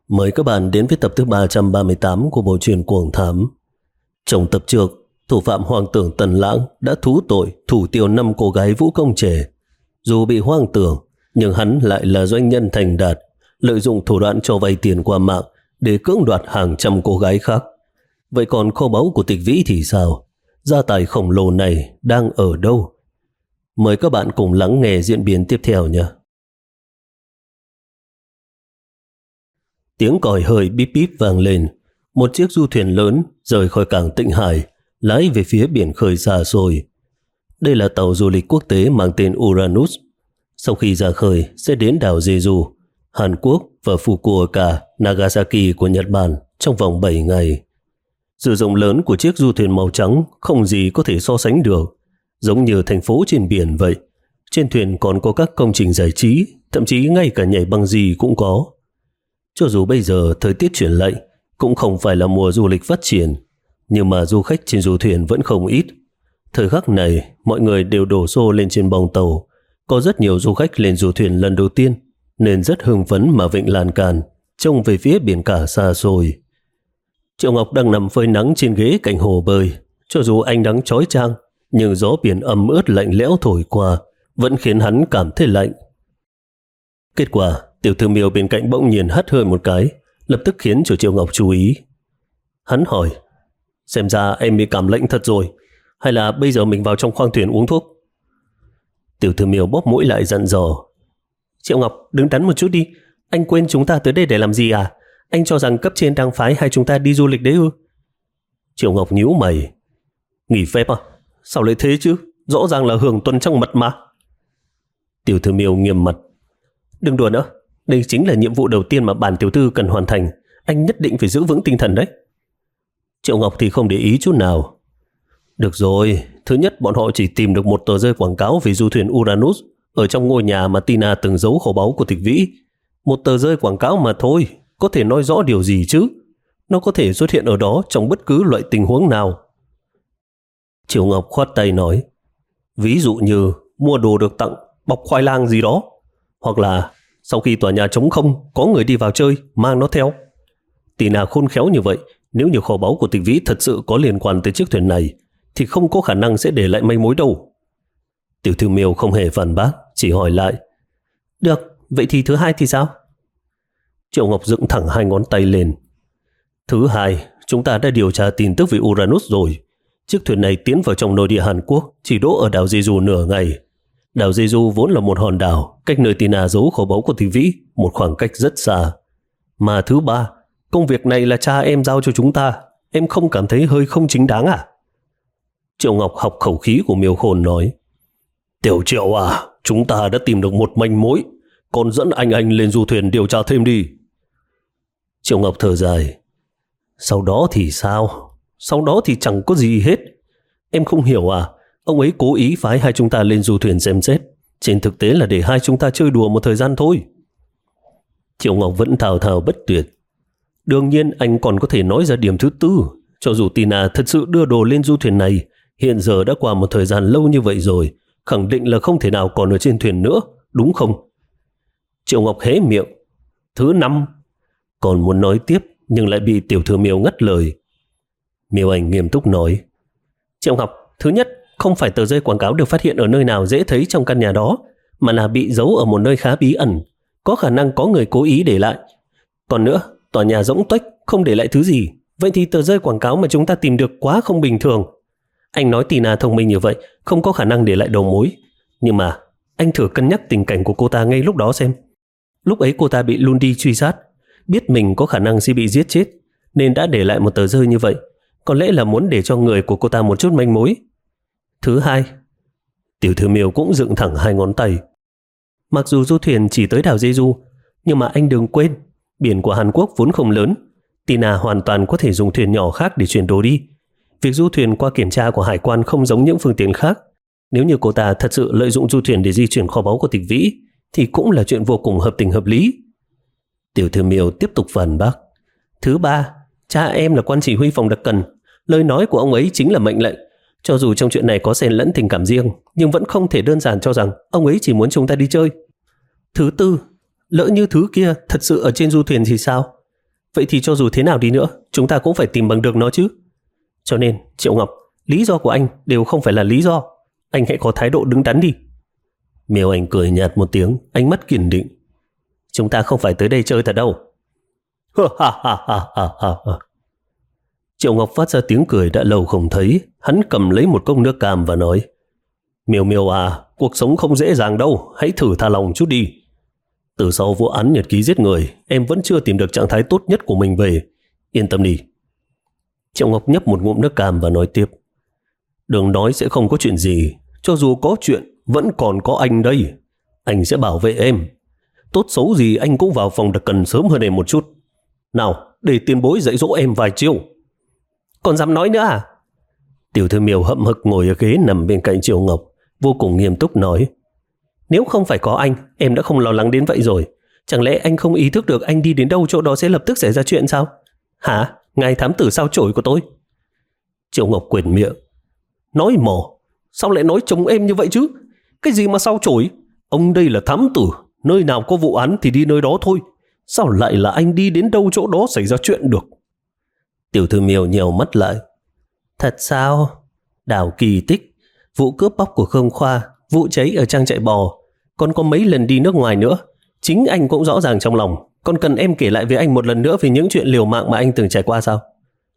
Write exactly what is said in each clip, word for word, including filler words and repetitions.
Mời các bạn đến với tập thứ ba trăm ba mươi tám của bộ truyện Cuồng Thám. Trong tập trước, thủ phạm hoang tưởng Tần Lãng đã thú tội thủ tiêu năm cô gái vũ công trẻ. Dù bị hoang tưởng, nhưng hắn lại là doanh nhân thành đạt, lợi dụng thủ đoạn cho vay tiền qua mạng để cưỡng đoạt hàng trăm cô gái khác. Vậy còn kho báu của Tịch Vĩ thì sao? Gia tài khổng lồ này đang ở đâu? Mời các bạn cùng lắng nghe diễn biến tiếp theo nhé. Tiếng còi hơi bíp bíp vang lên. Một chiếc du thuyền lớn rời khỏi cảng Tịnh Hải, lái về phía biển khơi xa xôi. Đây là tàu du lịch quốc tế mang tên Uranus. Sau khi ra khơi sẽ đến đảo Jeju, Hàn Quốc và Fukuoka, Nagasaki của Nhật Bản trong vòng bảy ngày. Sự rộng lớn của chiếc du thuyền màu trắng không gì có thể so sánh được, giống như thành phố trên biển vậy. Trên thuyền còn có các công trình giải trí, thậm chí ngay cả nhảy bungee cũng có. Cho dù bây giờ thời tiết chuyển lạnh, cũng không phải là mùa du lịch phát triển, nhưng mà du khách trên du thuyền vẫn không ít. Thời khắc này, mọi người đều đổ xô lên trên bong tàu. Có rất nhiều du khách lên du thuyền lần đầu tiên, nên rất hưng phấn mà vịnh lan can, trông về phía biển cả xa xôi. Triệu Ngọc đang nằm phơi nắng trên ghế cạnh hồ bơi. Cho dù ánh nắng chói chang, nhưng gió biển ẩm ướt lạnh lẽo thổi qua vẫn khiến hắn cảm thấy lạnh. Kết quả, Tiểu Thư Miêu bên cạnh bỗng nhiên hắt hơi một cái, lập tức khiến cho Triệu Ngọc chú ý. Hắn hỏi, xem ra em bị cảm lạnh thật rồi, hay là bây giờ mình vào trong khoang thuyền uống thuốc? Tiểu Thư Miêu bóp mũi lại dặn dò, Triệu Ngọc, đứng đắn một chút đi, anh quên chúng ta tới đây để làm gì à? Anh cho rằng cấp trên đang phái hai chúng ta đi du lịch đấy ư? Triệu Ngọc nhíu mày, nghỉ phép à? Sao lại thế chứ? Rõ ràng là hưởng tuần trăng mật mà. Tiểu Thư Miêu nghiêm mặt, đừng đùa nữa, đây chính là nhiệm vụ đầu tiên mà bản tiểu thư cần hoàn thành, anh nhất định phải giữ vững tinh thần đấy. Triệu Ngọc thì không để ý chút nào. Được rồi, thứ nhất bọn họ chỉ tìm được một tờ rơi quảng cáo về du thuyền Uranus ở trong ngôi nhà mà Tina từng giấu kho báu của Tịch Vĩ. Một tờ rơi quảng cáo mà thôi, có thể nói rõ điều gì chứ? Nó có thể xuất hiện ở đó trong bất cứ loại tình huống nào. Triệu Ngọc khoát tay nói, ví dụ như mua đồ được tặng, bọc khoai lang gì đó, hoặc là sau khi tòa nhà trống không, có người đi vào chơi, mang nó theo. Tina khôn khéo như vậy, nếu như kho báu của Tịch Vĩ thật sự có liên quan tới chiếc thuyền này, thì không có khả năng sẽ để lại manh mối đâu. Tiểu Thư Miêu không hề phản bác, chỉ hỏi lại, được, vậy thì thứ hai thì sao? Triệu Ngọc dựng thẳng hai ngón tay lên. Thứ hai, chúng ta đã điều tra tin tức về Uranus rồi. Chiếc thuyền này tiến vào trong nội địa Hàn Quốc, chỉ đỗ ở đảo Jeju nửa ngày. Đảo Jeju vốn là một hòn đảo, cách nơi Tina giấu kho báu của Tịch Vĩ một khoảng cách rất xa. Mà thứ ba, công việc này là cha em giao cho chúng ta, em không cảm thấy hơi không chính đáng à? Triệu Ngọc học khẩu khí của Miêu Khôn nói, Tiểu Triệu à, chúng ta đã tìm được một manh mối, còn dẫn anh anh lên du thuyền điều tra thêm đi. Triệu Ngọc thở dài, sau đó thì sao? Sau đó thì chẳng có gì hết. Em không hiểu à, ông ấy cố ý phái hai chúng ta lên du thuyền xem xét, trên thực tế là để hai chúng ta chơi đùa một thời gian thôi. Triệu Ngọc vẫn thào thào bất tuyệt. Đương nhiên anh còn có thể nói ra điểm thứ tư. Cho dù Tina thật sự đưa đồ lên du thuyền này, hiện giờ đã qua một thời gian lâu như vậy rồi, khẳng định là không thể nào còn ở trên thuyền nữa, đúng không? Triệu Ngọc hé miệng. Thứ năm. Còn muốn nói tiếp, nhưng lại bị Tiểu Thư Miêu ngắt lời. Miêu Anh nghiêm túc nói, Triệu Ngọc, thứ nhất, không phải tờ rơi quảng cáo được phát hiện ở nơi nào dễ thấy trong căn nhà đó, mà là bị giấu ở một nơi khá bí ẩn, có khả năng có người cố ý để lại. Còn nữa, tòa nhà rỗng tuếch, không để lại thứ gì, vậy thì tờ rơi quảng cáo mà chúng ta tìm được quá không bình thường. Anh nói Tina thông minh như vậy, không có khả năng để lại đầu mối, nhưng mà anh thử cân nhắc tình cảnh của cô ta ngay lúc đó xem. Lúc ấy cô ta bị Lundi truy sát, biết mình có khả năng sẽ bị giết chết, nên đã để lại một tờ rơi như vậy, có lẽ là muốn để cho người của cô ta một chút manh mối. Thứ hai. Tiểu Thư Miêu cũng dựng thẳng hai ngón tay. Mặc dù du thuyền chỉ tới đảo Jeju, nhưng mà anh đừng quên, biển của Hàn Quốc vốn không lớn, Tina hoàn toàn có thể dùng thuyền nhỏ khác để chuyển đồ đi. Việc du thuyền qua kiểm tra của hải quan không giống những phương tiện khác. Nếu như cô ta thật sự lợi dụng du thuyền để di chuyển kho báu của Tịch Vĩ, thì cũng là chuyện vô cùng hợp tình hợp lý. Tiểu Thư Miêu tiếp tục phản bác. Thứ ba, cha em là quan chỉ huy phòng đặc cần, lời nói của ông ấy chính là mệnh lệnh. Cho dù trong chuyện này có xen lẫn tình cảm riêng, nhưng vẫn không thể đơn giản cho rằng ông ấy chỉ muốn chúng ta đi chơi. Thứ tư, lỡ như thứ kia thật sự ở trên du thuyền thì sao? vậy thì cho dù thế nào đi nữa, chúng ta cũng phải tìm bằng được nó chứ. Cho nên, Triệu Ngọc, lý do của anh đều không phải là lý do. Anh hãy có thái độ đứng đắn đi. Miêu Anh cười nhạt một tiếng, ánh mắt kiên định. Chúng ta không phải tới đây chơi thật đâu. Ha ha ha ha ha ha. Triệu Ngọc phát ra tiếng cười đã lâu không thấy. Hắn cầm lấy một cốc nước cam và nói: Miêu Miêu à, cuộc sống không dễ dàng đâu, hãy thử tha lòng chút đi. Từ sau vụ án nhật ký giết người, em vẫn chưa tìm được trạng thái tốt nhất của mình về. Yên tâm đi. Triệu Ngọc nhấp một ngụm nước cam và nói tiếp: Đừng nói sẽ không có chuyện gì, cho dù có chuyện vẫn còn có anh đây. Anh sẽ bảo vệ em. Tốt xấu gì anh cũng vào phòng đặc cần sớm hơn em một chút. Nào, để tiền bối dạy dỗ em vài chiêu. Còn dám nói nữa à? Tiểu thư Miêu hậm hực ngồi ở ghế nằm bên cạnh Triệu Ngọc, vô cùng nghiêm túc nói: Nếu không phải có anh, em đã không lo lắng đến vậy rồi. Chẳng lẽ anh không ý thức được anh đi đến đâu chỗ đó sẽ lập tức xảy ra chuyện sao? Hả? Ngài thám tử sao chổi của tôi? Triệu Ngọc quệt miệng. Nói mỏ, sao lại nói chống em như vậy chứ? Cái gì mà sao chổi? Ông đây là thám tử, nơi nào có vụ án thì đi nơi đó thôi. Sao lại là anh đi đến đâu chỗ đó xảy ra chuyện được? Tiểu thư Miêu nhèo mắt lại. Thật sao? Đảo kỳ tích, vụ cướp bóc của Khương Khoa, vụ cháy ở trang trại bò, còn có mấy lần đi nước ngoài nữa. Chính anh cũng rõ ràng trong lòng. Còn cần em kể lại với anh một lần nữa về những chuyện liều mạng mà anh từng trải qua sao?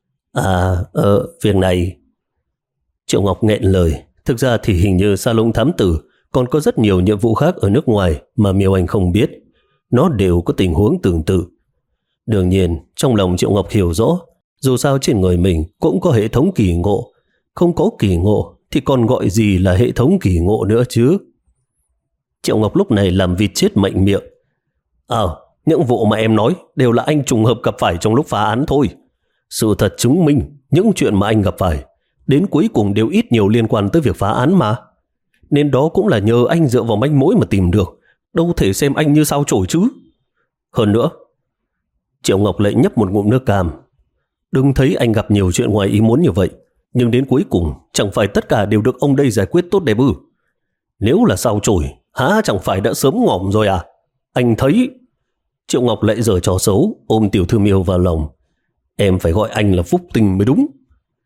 À, ờ, việc này... Triệu Ngọc nghẹn lời. Thực ra thì hình như salon thám tử còn có rất nhiều nhiệm vụ khác ở nước ngoài mà Miêu Anh không biết. Nó đều có tình huống tương tự. Đương nhiên, trong lòng Triệu Ngọc hiểu rõ, dù sao trên người mình cũng có hệ thống kỳ ngộ. Không có kỳ ngộ thì còn gọi gì là hệ thống kỳ ngộ nữa chứ? Triệu Ngọc lúc này làm vịt chết mạnh miệng. Ờ, những vụ mà em nói đều là anh trùng hợp gặp phải trong lúc phá án thôi. Sự thật chứng minh những chuyện mà anh gặp phải đến cuối cùng đều ít nhiều liên quan tới việc phá án mà. Nên đó cũng là nhờ anh dựa vào manh mối mà tìm được. Đâu thể xem anh như sao chổi chứ. Hơn nữa, Triệu Ngọc lại nhấp một ngụm nước cam. Đừng thấy anh gặp nhiều chuyện ngoài ý muốn như vậy, nhưng đến cuối cùng chẳng phải tất cả đều được ông đây giải quyết tốt đẹp ư? Nếu là sao chổi, há chẳng phải đã sớm ngỏm rồi à? Anh thấy... Triệu Ngọc lại giở trò xấu, ôm tiểu thư Miêu vào lòng. Em phải gọi anh là Phúc Tinh mới đúng.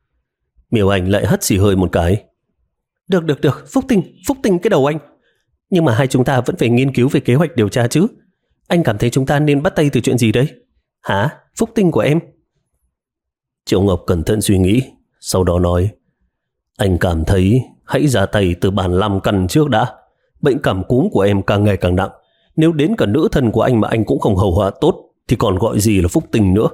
Miêu Anh lại hắt xì hơi một cái. Được, được, được, Phúc Tinh, Phúc Tinh cái đầu anh. Nhưng mà hai chúng ta vẫn phải nghiên cứu về kế hoạch điều tra chứ. Anh cảm thấy chúng ta nên bắt tay từ chuyện gì đấy? Hả? Phúc Tinh của em? Triệu Ngọc cẩn thận suy nghĩ, sau đó nói: Anh cảm thấy hãy ra tay từ bản làm căn trước đã. Bệnh cảm cúm của em càng ngày càng nặng. Nếu đến cả nữ thân của anh mà anh cũng không hầu hạ tốt thì còn gọi gì là Phúc Tinh nữa.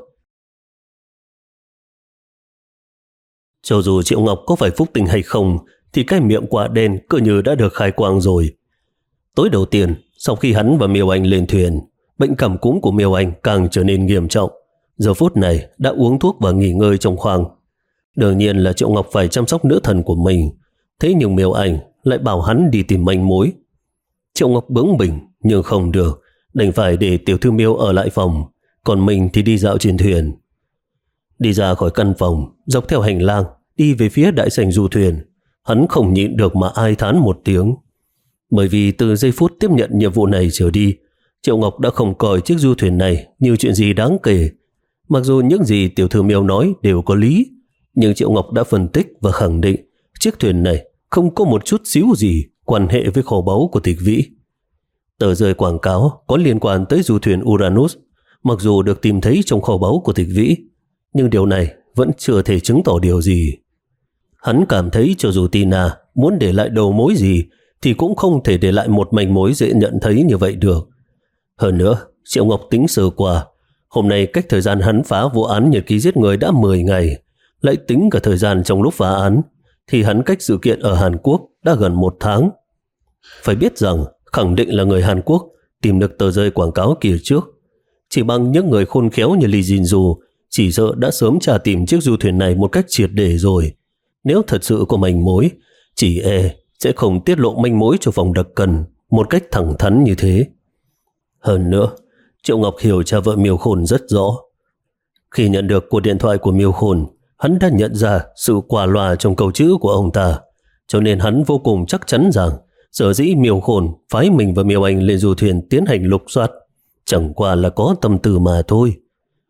Cho dù Triệu Ngọc có phải Phúc Tinh hay không thì cái miệng quả đen cứ như đã được khai quang rồi. Tối đầu tiên, sau khi hắn và Miêu Anh lên thuyền, bệnh cảm cúm của Miêu Anh càng trở nên nghiêm trọng. Giờ phút này đã uống thuốc và nghỉ ngơi trong khoang. Đương nhiên là Triệu Ngọc phải chăm sóc nữ thần của mình. Thế nhưng Miêu Anh lại bảo hắn đi tìm manh mối. Triệu Ngọc bướng bỉnh nhưng không được, đành phải để tiểu thư Miêu ở lại phòng, còn mình thì đi dạo trên thuyền. Đi ra khỏi căn phòng, dọc theo hành lang đi về phía đại sảnh du thuyền, hắn không nhịn được mà ai thán một tiếng. Bởi vì từ giây phút tiếp nhận nhiệm vụ này trở đi, Triệu Ngọc đã không coi chiếc du thuyền này như chuyện gì đáng kể. Mặc dù những gì tiểu thư Miêu nói đều có lý, nhưng Triệu Ngọc đã phân tích và khẳng định chiếc thuyền này không có một chút xíu gì quan hệ với kho báu của Tịch Vĩ. Tờ rơi quảng cáo có liên quan tới du thuyền Uranus, mặc dù được tìm thấy trong kho báu của Tịch Vĩ, nhưng điều này vẫn chưa thể chứng tỏ điều gì. Hắn cảm thấy cho dù Tina muốn để lại đầu mối gì thì cũng không thể để lại một manh mối dễ nhận thấy như vậy được. Hơn nữa, Triệu Ngọc tính sơ qua, hôm nay cách thời gian hắn phá vụ án nhật ký giết người đã mười ngày, lại tính cả thời gian trong lúc phá án, thì hắn cách sự kiện ở Hàn Quốc đã gần một tháng. Phải biết rằng, khẳng định là người Hàn Quốc tìm được tờ rơi quảng cáo kia trước. Chỉ bằng những người khôn khéo như Lee Jin-ju, chỉ sợ đã sớm tra tìm chiếc du thuyền này một cách triệt để rồi. Nếu thật sự có manh mối, chỉ e sẽ không tiết lộ manh mối cho phòng đặc cần một cách thẳng thắn như thế. Hơn nữa, Triệu Ngọc hiểu cha vợ Miêu Khôn rất rõ. Khi nhận được cuộc điện thoại của Miêu Khôn, hắn đã nhận ra sự quả loa trong câu chữ của ông ta, cho nên hắn vô cùng chắc chắn rằng sở dĩ Miêu Khôn phái mình và Miêu Anh lên du thuyền tiến hành lục soát chẳng qua là có tâm tư mà thôi.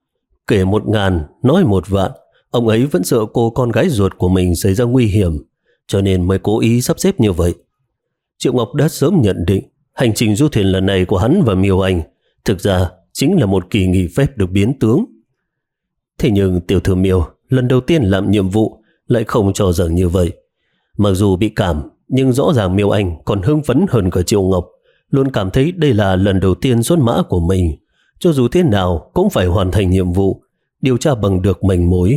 Kể một ngàn, nói một vạn, ông ấy vẫn sợ cô con gái ruột của mình xảy ra nguy hiểm, cho nên mới cố ý sắp xếp như vậy. Triệu Ngọc đã sớm nhận định hành trình du thuyền lần này của hắn và Miêu Anh thực ra chính là một kỳ nghỉ phép được biến tướng. Thế nhưng tiểu thư Miêu lần đầu tiên làm nhiệm vụ lại không cho rằng như vậy. Mặc dù bị cảm, nhưng rõ ràng Miêu Anh còn hưng phấn hơn cả Triệu Ngọc, luôn cảm thấy đây là lần đầu tiên xuất mã của mình, cho dù thế nào cũng phải hoàn thành nhiệm vụ, điều tra bằng được manh mối.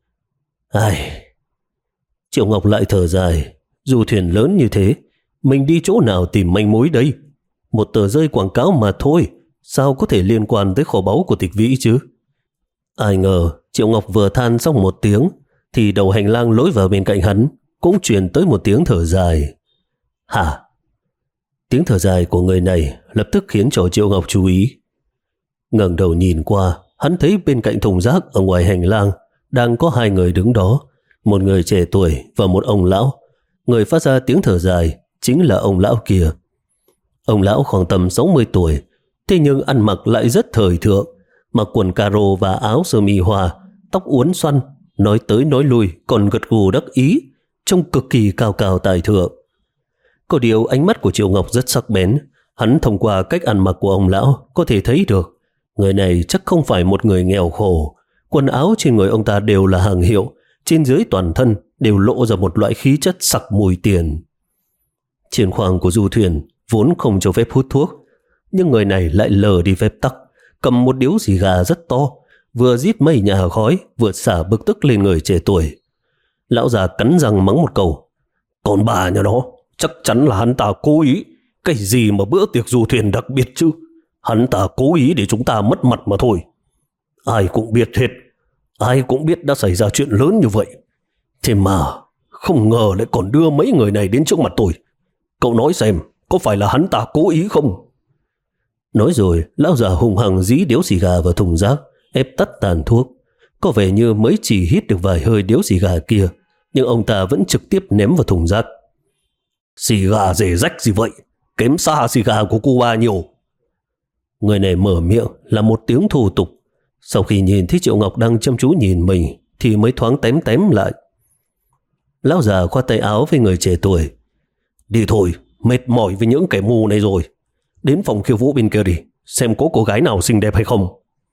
Ai... Triệu Ngọc lại thở dài, du thuyền lớn như thế, mình đi chỗ nào tìm manh mối đây? Một tờ rơi quảng cáo mà thôi, sao có thể liên quan tới kho báu của Tịch Vĩ chứ? Ai ngờ Triệu Ngọc vừa than xong một tiếng thì đầu hành lang lối vào bên cạnh hắn cũng truyền tới một tiếng thở dài. Hả? Tiếng thở dài của người này lập tức khiến cho Triệu Ngọc chú ý. Ngẩng đầu nhìn qua, hắn thấy bên cạnh thùng rác ở ngoài hành lang đang có hai người đứng đó, một người trẻ tuổi và một ông lão. Người phát ra tiếng thở dài chính là ông lão kia. Ông lão khoảng tầm sáu mươi tuổi, thế nhưng ăn mặc lại rất thời thượng, mặc quần caro và áo sơ mi hoa, tóc uốn xoăn, nói tới nói lui còn gật gù đắc ý, trông cực kỳ cao cao tài thượng. Có điều ánh mắt của Triệu Ngọc rất sắc bén, hắn thông qua cách ăn mặc của ông lão có thể thấy được người này chắc không phải một người nghèo khổ. Quần áo trên người ông ta đều là hàng hiệu, trên dưới toàn thân đều lộ ra một loại khí chất sặc mùi tiền. Trên khoang của du thuyền vốn không cho phép hút thuốc, nhưng người này lại lờ đi phép tắc, cầm một điếu xì gà rất to, vừa rít mây nhà khói, vừa xả bực tức lên người trẻ tuổi. Lão già cắn răng mắng một câu: còn bà nhà nó, chắc chắn là hắn ta cố ý. Cái gì mà bữa tiệc du thuyền đặc biệt chứ? Hắn ta cố ý để chúng ta mất mặt mà thôi. Ai cũng biết hết, ai cũng biết đã xảy ra chuyện lớn như vậy. Thế mà không ngờ lại còn đưa mấy người này đến trước mặt tôi. Cậu nói xem, có phải là hắn ta cố ý không? Nói rồi, lão già hùng hăng dí điếu xì gà vào thùng rác, ép tắt tàn thuốc. Có vẻ như mới chỉ hít được vài hơi điếu xì gà kia, nhưng ông ta vẫn trực tiếp ném vào thùng rác. Xì gà rẻ rách gì vậy? Kém xa xì gà của Cuba nhiều. Người này mở miệng là một tiếng thô tục. Sau khi nhìn thấy Triệu Ngọc đang chăm chú nhìn mình thì mới thoáng tém tém lại. Lão già khoa tay áo với người trẻ tuổi: đi thôi, mệt mỏi với những kẻ mù này rồi. Đến phòng khiêu vũ bên kia đi, xem có cô gái nào xinh đẹp hay không.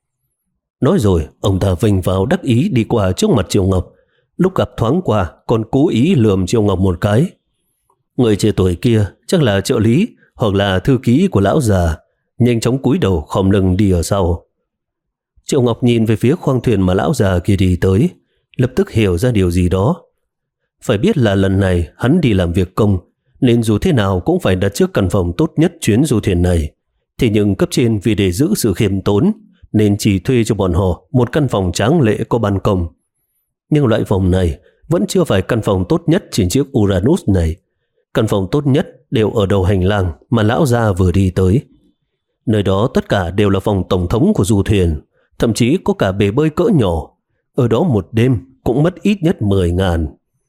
Nói rồi, ông ta vênh vào đắc ý đi qua trước mặt Triệu Ngọc. Lúc gặp thoáng qua còn cố ý lườm Triệu Ngọc một cái. Người trẻ tuổi kia chắc là trợ lý hoặc là thư ký của lão già, nhanh chóng cúi đầu khom lưng đi ở sau. Triệu Ngọc nhìn về phía khoang thuyền mà lão già kia đi tới, lập tức hiểu ra điều gì đó. Phải biết là lần này hắn đi làm việc công, nên dù thế nào cũng phải đặt trước căn phòng tốt nhất chuyến du thuyền này. Thế nhưng cấp trên vì để giữ sự khiêm tốn nên chỉ thuê cho bọn họ một căn phòng tráng lệ có ban công. Nhưng loại phòng này vẫn chưa phải căn phòng tốt nhất trên chiếc Uranus này. Căn phòng tốt nhất đều ở đầu hành lang mà lão gia vừa đi tới. Nơi đó tất cả đều là phòng tổng thống của du thuyền, thậm chí có cả bể bơi cỡ nhỏ. Ở đó một đêm cũng mất ít nhất mười ngàn.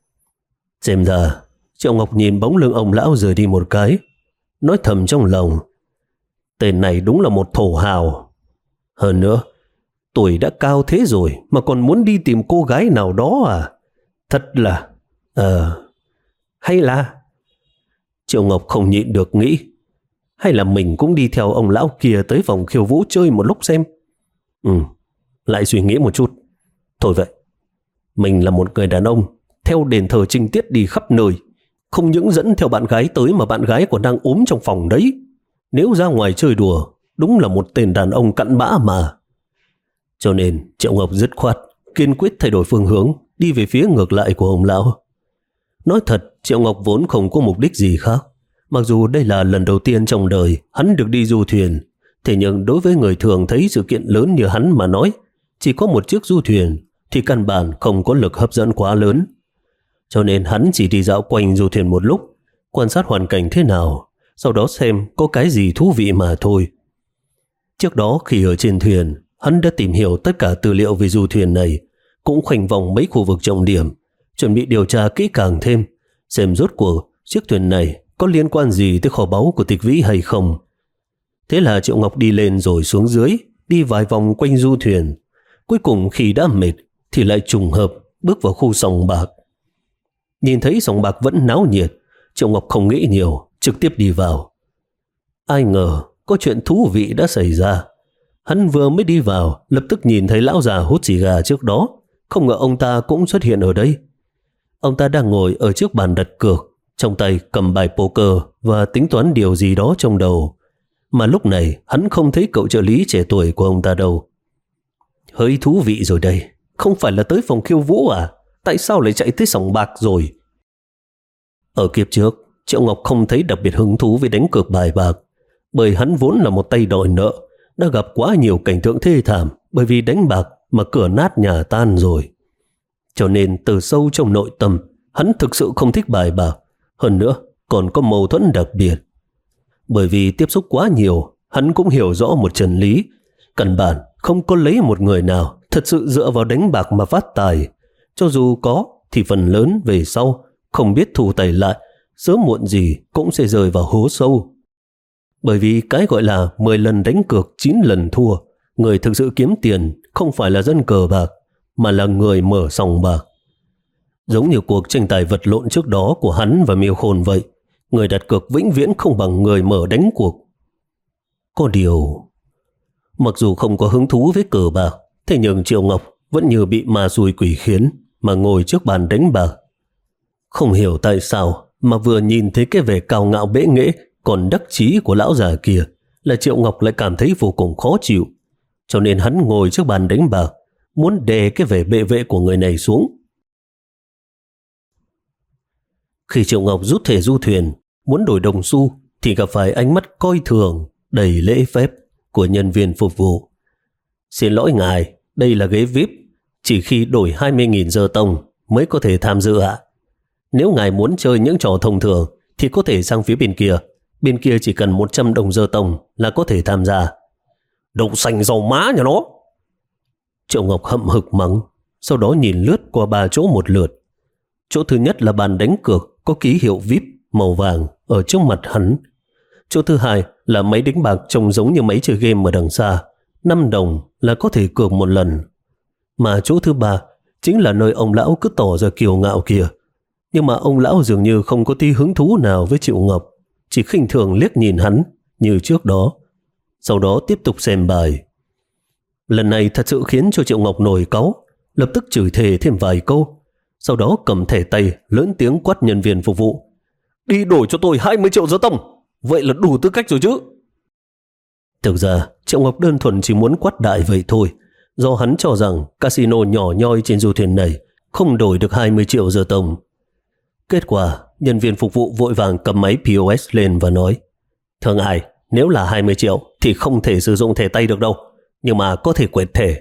Xem ra, Triệu Ngọc nhìn bóng lưng ông lão rời đi một cái, nói thầm trong lòng: tên này đúng là một thổ hào. Hơn nữa, tuổi đã cao thế rồi mà còn muốn đi tìm cô gái nào đó à? Thật là... Ờ... hay là... Triệu Ngọc không nhịn được nghĩ, hay là mình cũng đi theo ông lão kia tới phòng khiêu vũ chơi một lúc xem. Ừ, lại suy nghĩ một chút. Thôi vậy, mình là một người đàn ông, theo đền thờ trinh tiết đi khắp nơi, không những dẫn theo bạn gái tới mà bạn gái còn đang ốm trong phòng đấy. Nếu ra ngoài chơi đùa, đúng là một tên đàn ông cặn bã mà. Cho nên Triệu Ngọc dứt khoát, kiên quyết thay đổi phương hướng, đi về phía ngược lại của ông lão. Nói thật, Triệu Ngọc vốn không có mục đích gì khác. Mặc dù đây là lần đầu tiên trong đời hắn được đi du thuyền, thế nhưng đối với người thường thấy sự kiện lớn như hắn mà nói, chỉ có một chiếc du thuyền thì căn bản không có lực hấp dẫn quá lớn. Cho nên hắn chỉ đi dạo quanh du thuyền một lúc, quan sát hoàn cảnh thế nào, sau đó xem có cái gì thú vị mà thôi. Trước đó khi ở trên thuyền, hắn đã tìm hiểu tất cả tư liệu về du thuyền này, cũng khoanh vòng mấy khu vực trọng điểm, chuẩn bị điều tra kỹ càng thêm, xem rốt cuộc chiếc thuyền này có liên quan gì tới kho báu của Tịch Vĩ hay không. Thế là Triệu Ngọc đi lên rồi xuống dưới, đi vài vòng quanh du thuyền. Cuối cùng khi đã mệt thì lại trùng hợp bước vào khu sòng bạc. Nhìn thấy sòng bạc vẫn náo nhiệt, Triệu Ngọc không nghĩ nhiều, trực tiếp đi vào. Ai ngờ có chuyện thú vị đã xảy ra. Hắn vừa mới đi vào, lập tức nhìn thấy lão già hút xì gà trước đó. Không ngờ ông ta cũng xuất hiện ở đây. Ông ta đang ngồi ở trước bàn đặt cược, trong tay cầm bài poker và tính toán điều gì đó trong đầu. Mà lúc này hắn không thấy cậu trợ lý trẻ tuổi của ông ta đâu. Hơi thú vị rồi đây. Không phải là tới phòng khiêu vũ à? Tại sao lại chạy tới sòng bạc rồi? Ở kiếp trước, Triệu Ngọc không thấy đặc biệt hứng thú với đánh cược bài bạc, bởi hắn vốn là một tay đòi nợ, đã gặp quá nhiều cảnh tượng thê thảm bởi vì đánh bạc mà cửa nát nhà tan rồi. Cho nên từ sâu trong nội tâm, hắn thực sự không thích bài bạc. Hơn nữa, còn có mâu thuẫn đặc biệt. Bởi vì tiếp xúc quá nhiều, hắn cũng hiểu rõ một chân lý. Căn bản không có lấy một người nào thật sự dựa vào đánh bạc mà phát tài. Cho dù có, thì phần lớn về sau không biết thu tay lại, sớm muộn gì cũng sẽ rơi vào hố sâu. Bởi vì cái gọi là mười lần đánh cược chín lần thua, người thực sự kiếm tiền không phải là dân cờ bạc, mà là người mở sòng bạc. Giống như cuộc tranh tài vật lộn trước đó của hắn và Miêu Khôn vậy, người đặt cược vĩnh viễn không bằng người mở đánh cuộc. Có điều, mặc dù không có hứng thú với cờ bạc, thế nhưng Triệu Ngọc vẫn như bị ma xui quỷ khiến mà ngồi trước bàn đánh bạc. Không hiểu tại sao mà vừa nhìn thấy cái vẻ cao ngạo bẽ nghễ còn đắc chí của lão già kia là Triệu Ngọc lại cảm thấy vô cùng khó chịu. Cho nên hắn ngồi trước bàn đánh bạc, muốn đè cái vẻ bệ vệ của người này xuống. Khi Triệu Ngọc rút thẻ du thuyền, muốn đổi đồng xu thì gặp phải ánh mắt coi thường, đầy lễ phép của nhân viên phục vụ. Xin lỗi ngài, đây là ghế vi ai pi, chỉ khi đổi hai mươi nghìn giờ tông mới có thể tham dự ạ. Nếu ngài muốn chơi những trò thông thường thì có thể sang phía bên kia. Bên kia chỉ cần một trăm đồng giờ tông là có thể tham gia. Đậu xanh dầu má nhà nó. Triệu Ngọc hậm hực mắng, sau đó nhìn lướt qua ba chỗ một lượt. Chỗ thứ nhất là bàn đánh cược có ký hiệu vi ai pi màu vàng ở trước mặt hắn. Chỗ thứ hai là máy đánh bạc trông giống như máy chơi game ở đằng xa, năm đồng là có thể cược một lần. Mà chỗ thứ ba chính là nơi ông lão cứ tỏ ra kiêu ngạo kia. Nhưng mà ông lão dường như không có tí hứng thú nào với Triệu Ngọc, chỉ khinh thường liếc nhìn hắn như trước đó, sau đó tiếp tục xem bài. Lần này thật sự khiến cho Triệu Ngọc nổi cáu, lập tức chửi thề thêm vài câu, sau đó cầm thẻ tay lớn tiếng quát nhân viên phục vụ: đi đổi cho tôi hai mươi triệu giờ tông, vậy là đủ tư cách rồi chứ. Thực ra Triệu Ngọc đơn thuần chỉ muốn quát đại vậy thôi, do hắn cho rằng casino nhỏ nhoi trên du thuyền này không đổi được hai mươi triệu giờ tông. Kết quả, nhân viên phục vụ vội vàng cầm máy pê ô ét lên và nói: thưa ngài, nếu là hai mươi triệu thì không thể sử dụng thẻ tay được đâu, nhưng mà có thể quẹt thẻ.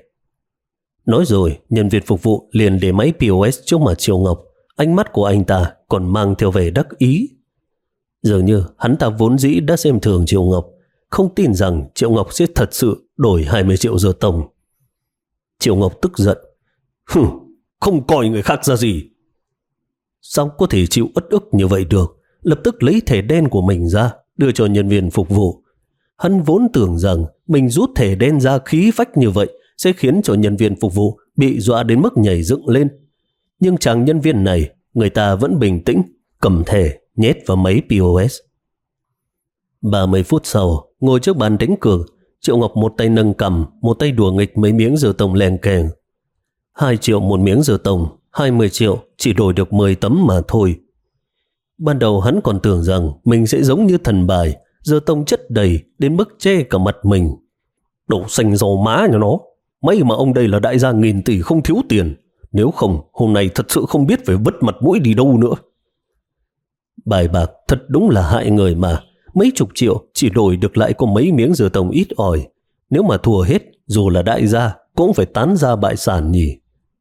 Nói rồi, nhân viên phục vụ liền để máy pê ô ét trước mặt Triệu Ngọc, ánh mắt của anh ta còn mang theo vẻ đắc ý. Dường như hắn ta vốn dĩ đã xem thường Triệu Ngọc, không tin rằng Triệu Ngọc sẽ thật sự đổi hai mươi triệu giờ tông. Triệu Ngọc tức giận: hừm, không coi người khác ra gì. Sao có thể chịu uất ức như vậy được? Lập tức lấy thẻ đen của mình ra, đưa cho nhân viên phục vụ. Hắn vốn tưởng rằng mình rút thẻ đen ra khí phách như vậy sẽ khiến cho nhân viên phục vụ bị dọa đến mức nhảy dựng lên. Nhưng chàng nhân viên này, người ta vẫn bình tĩnh, cầm thẻ, nhét vào máy pê ô ét. ba mươi phút sau, ngồi trước bàn đánh cược, Triệu Ngọc một tay nâng cầm, một tay đùa nghịch mấy miếng giờ tông leng keng. hai triệu một miếng giờ tông, hai mươi triệu chỉ đổi được mười tấm mà thôi. Ban đầu hắn còn tưởng rằng mình sẽ giống như thần bài, giờ tông chất đầy đến mức che cả mặt mình. Đổ xanh dầu má nhà nó. May mà ông đây là đại gia nghìn tỷ không thiếu tiền. Nếu không, hôm nay thật sự không biết phải vứt mặt mũi đi đâu nữa. Bài bạc thật đúng là hại người mà. Mấy chục triệu chỉ đổi được lại có mấy miếng giờ tông ít ỏi. Nếu mà thua hết, dù là đại gia cũng phải tán ra bại sản nhỉ.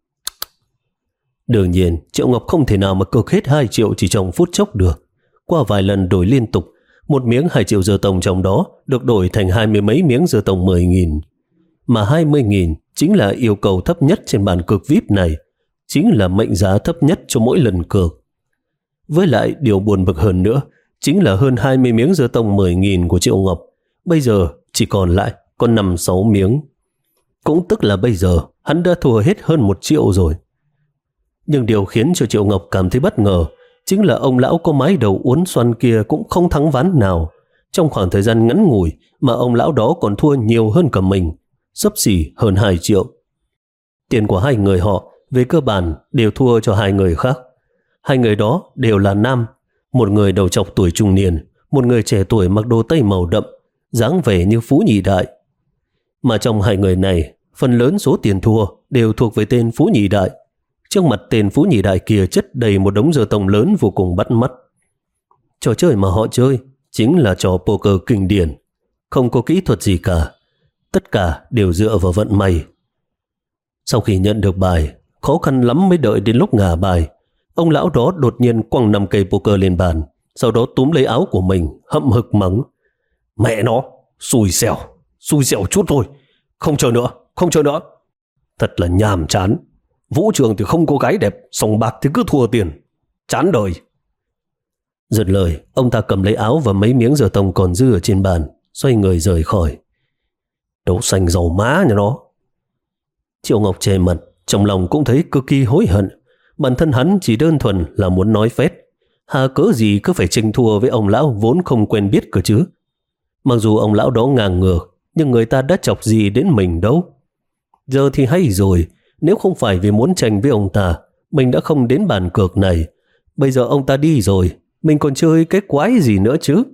Đương nhiên, Triệu Ngọc không thể nào mà cược hết hai triệu chỉ trong phút chốc được. Qua vài lần đổi liên tục, một miếng hai triệu giờ tông trong đó được đổi thành hai mươi mấy miếng giờ tông mười nghìn. Mà hai mươi nghìn chính là yêu cầu thấp nhất trên bàn cược vi ai pi này, chính là mệnh giá thấp nhất cho mỗi lần cược. Với lại điều buồn bực hơn nữa, chính là hơn hai mươi miếng giờ tông mười nghìn của Triệu Ngọc, bây giờ chỉ còn lại có năm sáu miếng. Cũng tức là bây giờ hắn đã thua hết hơn một triệu rồi. Nhưng điều khiến cho Triệu Ngọc cảm thấy bất ngờ chính là ông lão có mái đầu uốn xoăn kia cũng không thắng ván nào. Trong khoảng thời gian ngắn ngủi mà ông lão đó còn thua nhiều hơn cả mình, xấp xỉ hơn hai triệu. Tiền của hai người họ về cơ bản đều thua cho hai người khác. Hai người đó đều là nam, một người đầu trọc tuổi trung niên, một người trẻ tuổi mặc đồ tây màu đậm, dáng vẻ như Phú Nhị Đại. Mà trong hai người này, phần lớn số tiền thua đều thuộc về tên Phú Nhị Đại. Trước mặt tên Phú Nhị Đại kia chất đầy một đống giờ tổng lớn vô cùng bắt mắt. Trò chơi mà họ chơi chính là trò poker kinh điển, không có kỹ thuật gì cả, tất cả đều dựa vào vận may. Sau khi nhận được bài, khó khăn lắm mới đợi đến lúc ngả bài, ông lão đó đột nhiên quăng năm cây poker lên bàn, sau đó túm lấy áo của mình, hậm hực mắng: "Mẹ nó, xui xẻo, xui xẻo chút thôi, không chờ nữa, không chờ nữa. Thật là nhàm chán. Vũ trường thì không có gái đẹp, sòng bạc thì cứ thua tiền. Chán đời." Dứt lời, ông ta cầm lấy áo và mấy miếng giờ tông còn dư ở trên bàn, xoay người rời khỏi. Đấu xanh dầu má nhà nó. Triệu Ngọc che mặt, trong lòng cũng thấy cực kỳ hối hận. Bản thân hắn chỉ đơn thuần là muốn nói phét, hà cớ gì cứ phải tranh thua với ông lão vốn không quen biết cơ chứ. Mặc dù ông lão đó ngang ngược, nhưng người ta đã chọc gì đến mình đâu. Giờ thì hay rồi, nếu không phải vì muốn tranh với ông ta, mình đã không đến bàn cược này. Bây giờ ông ta đi rồi, mình còn chơi cái quái gì nữa chứ.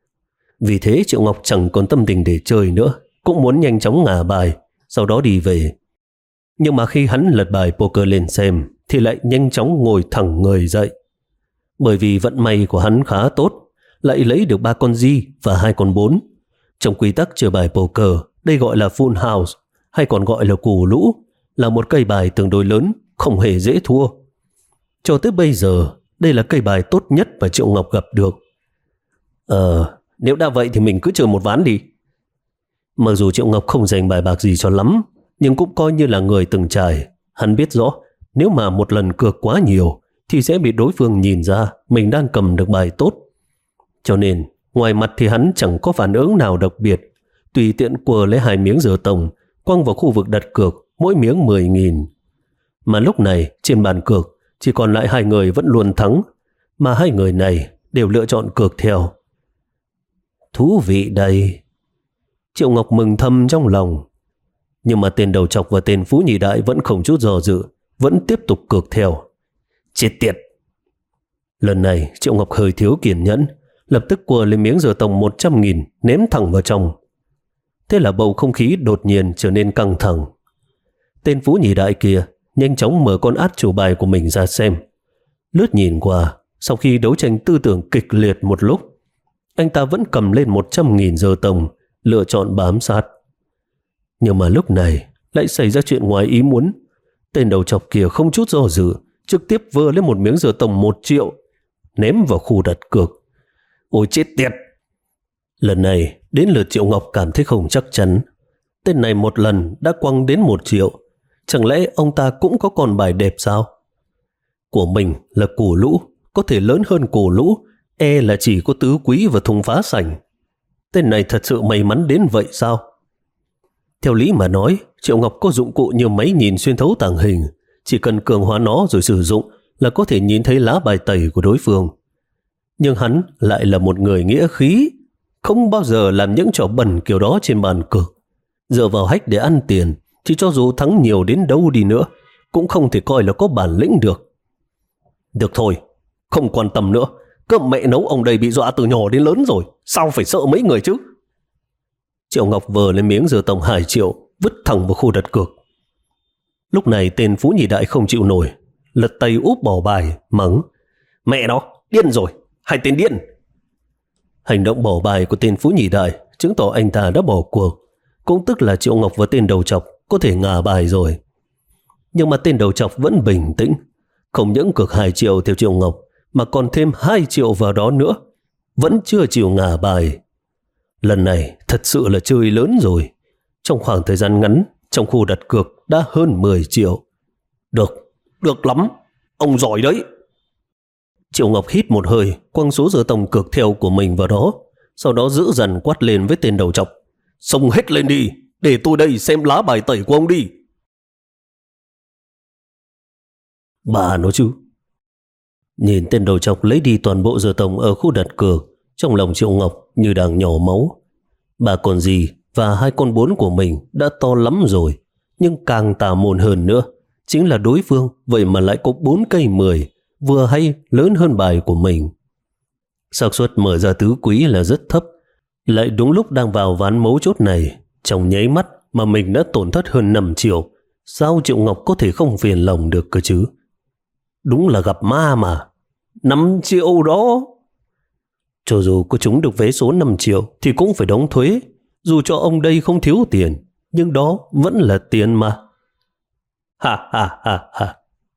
Vì thế Triệu Ngọc chẳng còn tâm tình để chơi nữa, cũng muốn nhanh chóng ngả bài, sau đó đi về. Nhưng mà khi hắn lật bài poker lên xem, thì lại nhanh chóng ngồi thẳng người dậy. Bởi vì vận may của hắn khá tốt, lại lấy được ba con di và hai con bốn. Trong quy tắc chơi bài poker, đây gọi là full house, hay còn gọi là cù lũ, là một cây bài tương đối lớn, không hề dễ thua. Cho tới bây giờ, đây là cây bài tốt nhất mà Triệu Ngọc gặp được. Ờ, nếu đã vậy thì mình cứ chơi một ván đi. Mặc dù Triệu Ngọc không dành bài bạc gì cho lắm, nhưng cũng coi như là người từng trải. Hắn biết rõ, nếu mà một lần cược quá nhiều, thì sẽ bị đối phương nhìn ra mình đang cầm được bài tốt. Cho nên, ngoài mặt thì hắn chẳng có phản ứng nào đặc biệt, tùy tiện quờ lấy hai miếng giờ tổng, quăng vào khu vực đặt cược, mỗi miếng mười nghìn. Mà lúc này, trên bàn cược, chỉ còn lại hai người vẫn luôn thắng, mà hai người này đều lựa chọn cược theo. Thú vị đây. Triệu Ngọc mừng thầm trong lòng. Nhưng mà tên đầu trọc và tên Phú Nhị Đại vẫn không chút do dự, vẫn tiếp tục cược theo. Chết tiệt. Lần này Triệu Ngọc hơi thiếu kiên nhẫn, lập tức quờ lên miếng giờ tổng một trăm nghìn ném thẳng vào trong. Thế là bầu không khí đột nhiên trở nên căng thẳng. Tên Phú Nhị Đại kia nhanh chóng mở con át chủ bài của mình ra xem. Lướt nhìn qua, sau khi đấu tranh tư tưởng kịch liệt một lúc, anh ta vẫn cầm lên một trăm nghìn giờ tổng, lựa chọn bám sát. Nhưng mà lúc này lại xảy ra chuyện ngoài ý muốn. Tên đầu chọc kia không chút do dự, trực tiếp vơ lên một miếng giờ tổng một triệu, ném vào khu đặt cược. Ôi chết tiệt. Lần này đến lượt Triệu Ngọc cảm thấy không chắc chắn. Tên này một lần đã quăng đến một triệu, chẳng lẽ ông ta cũng có con bài đẹp sao? Của mình là củ lũ, có thể lớn hơn củ lũ, e là chỉ có tứ quý và thùng phá sảnh. Tên này thật sự may mắn đến vậy sao? Theo lý mà nói, Triệu Ngọc có dụng cụ như máy nhìn xuyên thấu tàng hình, chỉ cần cường hóa nó rồi sử dụng là có thể nhìn thấy lá bài tẩy của đối phương. Nhưng hắn lại là một người nghĩa khí, không bao giờ làm những trò bẩn kiểu đó trên bàn cược. Dựa vào hack để ăn tiền, thì cho dù thắng nhiều đến đâu đi nữa, cũng không thể coi là có bản lĩnh được. Được thôi, không quan tâm nữa. Cơm mẹ nấu ông đây bị dọa từ nhỏ đến lớn rồi, sao phải sợ mấy người chứ? Triệu Ngọc vờ lên miếng giờ tổng hai triệu, vứt thẳng vào khu đặt cược. Lúc này tên Phú Nhị Đại không chịu nổi, lật tay úp bỏ bài, mắng: Mẹ nó, điên rồi, hai tên điên. Hành động bỏ bài của tên Phú Nhị Đại chứng tỏ anh ta đã bỏ cuộc, cũng tức là Triệu Ngọc và tên đầu chọc có thể ngả bài rồi. Nhưng mà tên đầu chọc vẫn bình tĩnh, không những cược hai triệu theo Triệu Ngọc, mà còn thêm hai triệu vào đó nữa, vẫn chưa chịu ngả bài. Lần này thật sự là chơi lớn rồi. Trong khoảng thời gian ngắn, trong khu đặt cược đã hơn mười triệu. Được, được lắm, ông giỏi đấy. Triệu Ngọc hít một hơi, quăng số giờ tổng cược theo của mình vào đó, sau đó giữ dần quát lên với tên đầu chọc: Xông hết lên đi, để tôi đây xem lá bài tẩy của ông đi. Bà nó chứ. Nhìn tên đầu trọc lấy đi toàn bộ giờ tổng ở khu đặt cược, trong lòng Triệu Ngọc như đang nhỏ máu. Bà con dì và hai con bốn của mình đã to lắm rồi, nhưng càng tà môn hơn nữa chính là đối phương vậy mà lại có bốn cây mười, vừa hay lớn hơn bài của mình. Xác suất mở ra tứ quý là rất thấp, lại đúng lúc đang vào ván mấu chốt này, trong nháy mắt mà mình đã tổn thất hơn năm triệu. Sao Triệu Ngọc có thể không phiền lòng được cơ chứ? Đúng là gặp ma mà. Năm triệu đó. Cho dù có trúng được vé số năm triệu thì cũng phải đóng thuế. Dù cho ông đây không thiếu tiền, nhưng đó vẫn là tiền mà. Ha ha ha ha.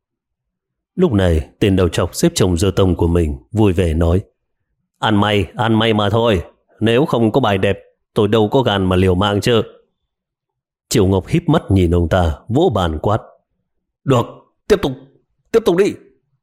Lúc này tên đầu trọc xếp chồng giờ tông của mình vui vẻ nói: Ăn may, ăn may mà thôi. Nếu không có bài đẹp, tôi đâu có gan mà liều mạng chứ. Triệu Ngọc híp mắt nhìn ông ta, vỗ bàn quát: Được, tiếp tục, tiếp tục đi.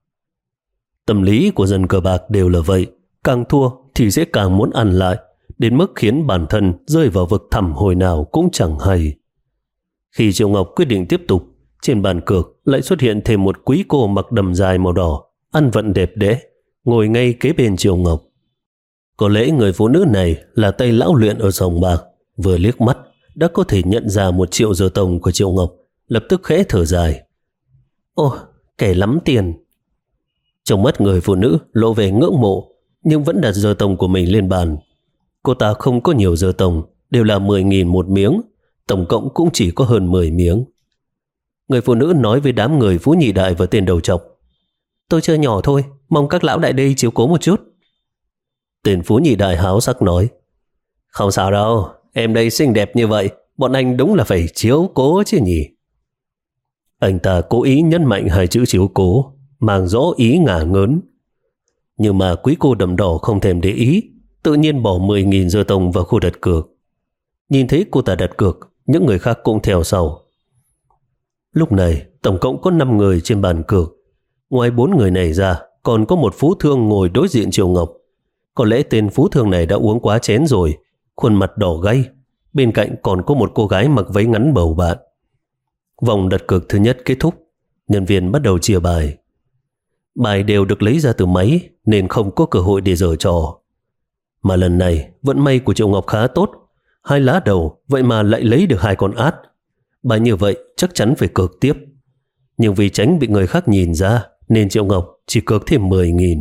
Tâm lý của dân cờ bạc đều là vậy, càng thua thì sẽ càng muốn ăn lại, đến mức khiến bản thân rơi vào vực thẳm hồi nào cũng chẳng hay. Khi Triệu Ngọc quyết định tiếp tục, trên bàn cược lại xuất hiện thêm một quý cô mặc đầm dài màu đỏ, ăn vận đẹp đẽ, ngồi ngay kế bên Triệu Ngọc. Có lẽ người phụ nữ này là tay lão luyện ở sòng bạc, vừa liếc mắt đã có thể nhận ra một triệu giờ tổng của Triệu Ngọc, lập tức khẽ thở dài. Ồ, kẻ lắm tiền. Trong mắt người phụ nữ lộ vẻ ngưỡng mộ, nhưng vẫn đặt giờ tổng của mình lên bàn. Cô ta không có nhiều giờ tổng, đều là mười nghìn một miếng, tổng cộng cũng chỉ có hơn mười miếng. Người phụ nữ nói với đám người Phú Nhị Đại và tên đầu trọc: Tôi chơi nhỏ thôi, mong các lão đại đây chiếu cố một chút. Tên Phú Nhị Đại háo sắc nói: Không sao đâu, em đây xinh đẹp như vậy, bọn anh đúng là phải chiếu cố chứ nhỉ. Anh ta cố ý nhấn mạnh hai chữ chiếu cố, mang rõ ý ngả ngớn. Nhưng mà quý cô đầm đỏ không thèm để ý, tự nhiên bỏ mười nghìn giờ tổng vào khu đặt cược. Nhìn thấy cô ta đặt cược, những người khác cũng theo sau. Lúc này tổng cộng có năm người trên bàn cược. Ngoài bốn người này ra, còn có một phú thương ngồi đối diện Triệu Ngọc. Có lẽ tên phú thương này đã uống quá chén rồi, khuôn mặt đỏ gay. Bên cạnh còn có một cô gái mặc váy ngắn bầu bạn. Vòng đặt cược thứ nhất kết thúc, nhân viên bắt đầu chia bài. Bài đều được lấy ra từ máy nên không có cơ hội để giở trò. Mà lần này vận may của Triệu Ngọc khá tốt, hai lá đầu vậy mà lại lấy được hai con át. Bài như vậy chắc chắn phải cược tiếp. Nhưng vì tránh bị người khác nhìn ra nên Triệu Ngọc chỉ cược thêm mười nghìn.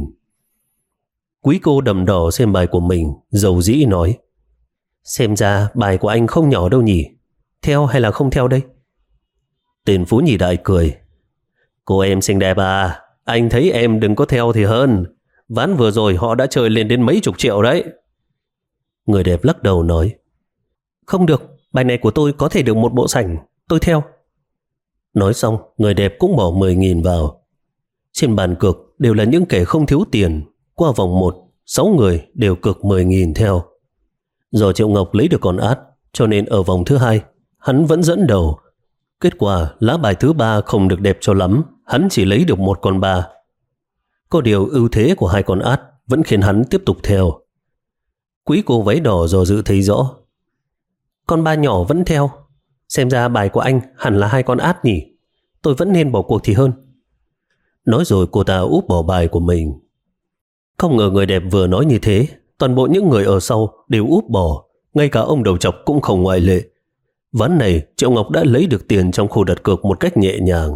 Quý cô đầm đỏ xem bài của mình, dầu dĩ nói: Xem ra bài của anh không nhỏ đâu nhỉ, theo hay là không theo đây? Tên Phú Nhị Đại cười: Cô em xinh đẹp à, anh thấy em đừng có theo thì hơn. Ván vừa rồi họ đã chơi lên đến mấy chục triệu đấy. Người đẹp lắc đầu nói: Không được, bài này của tôi có thể được một bộ sảnh, tôi theo. Nói xong, người đẹp cũng bỏ mười nghìn vào. Trên bàn cược đều là những kẻ không thiếu tiền. Qua vòng một, sáu người đều cược mười nghìn theo. Do Triệu Ngọc lấy được con át, cho nên ở vòng thứ hai, hắn vẫn dẫn đầu. Kết quả lá bài thứ ba không được đẹp cho lắm, hắn chỉ lấy được một con ba. Có điều ưu thế của hai con át vẫn khiến hắn tiếp tục theo. Quý cô váy đỏ dò dự thấy rõ. Con ba nhỏ vẫn theo. Xem ra bài của anh hẳn là hai con át nhỉ. Tôi vẫn nên bỏ cuộc thì hơn. Nói rồi cô ta úp bỏ bài của mình. Không ngờ người đẹp vừa nói như thế, toàn bộ những người ở sau đều úp bỏ, ngay cả ông đầu trọc cũng không ngoại lệ. Ván này Triệu Ngọc đã lấy được tiền trong khu đặt cược một cách nhẹ nhàng.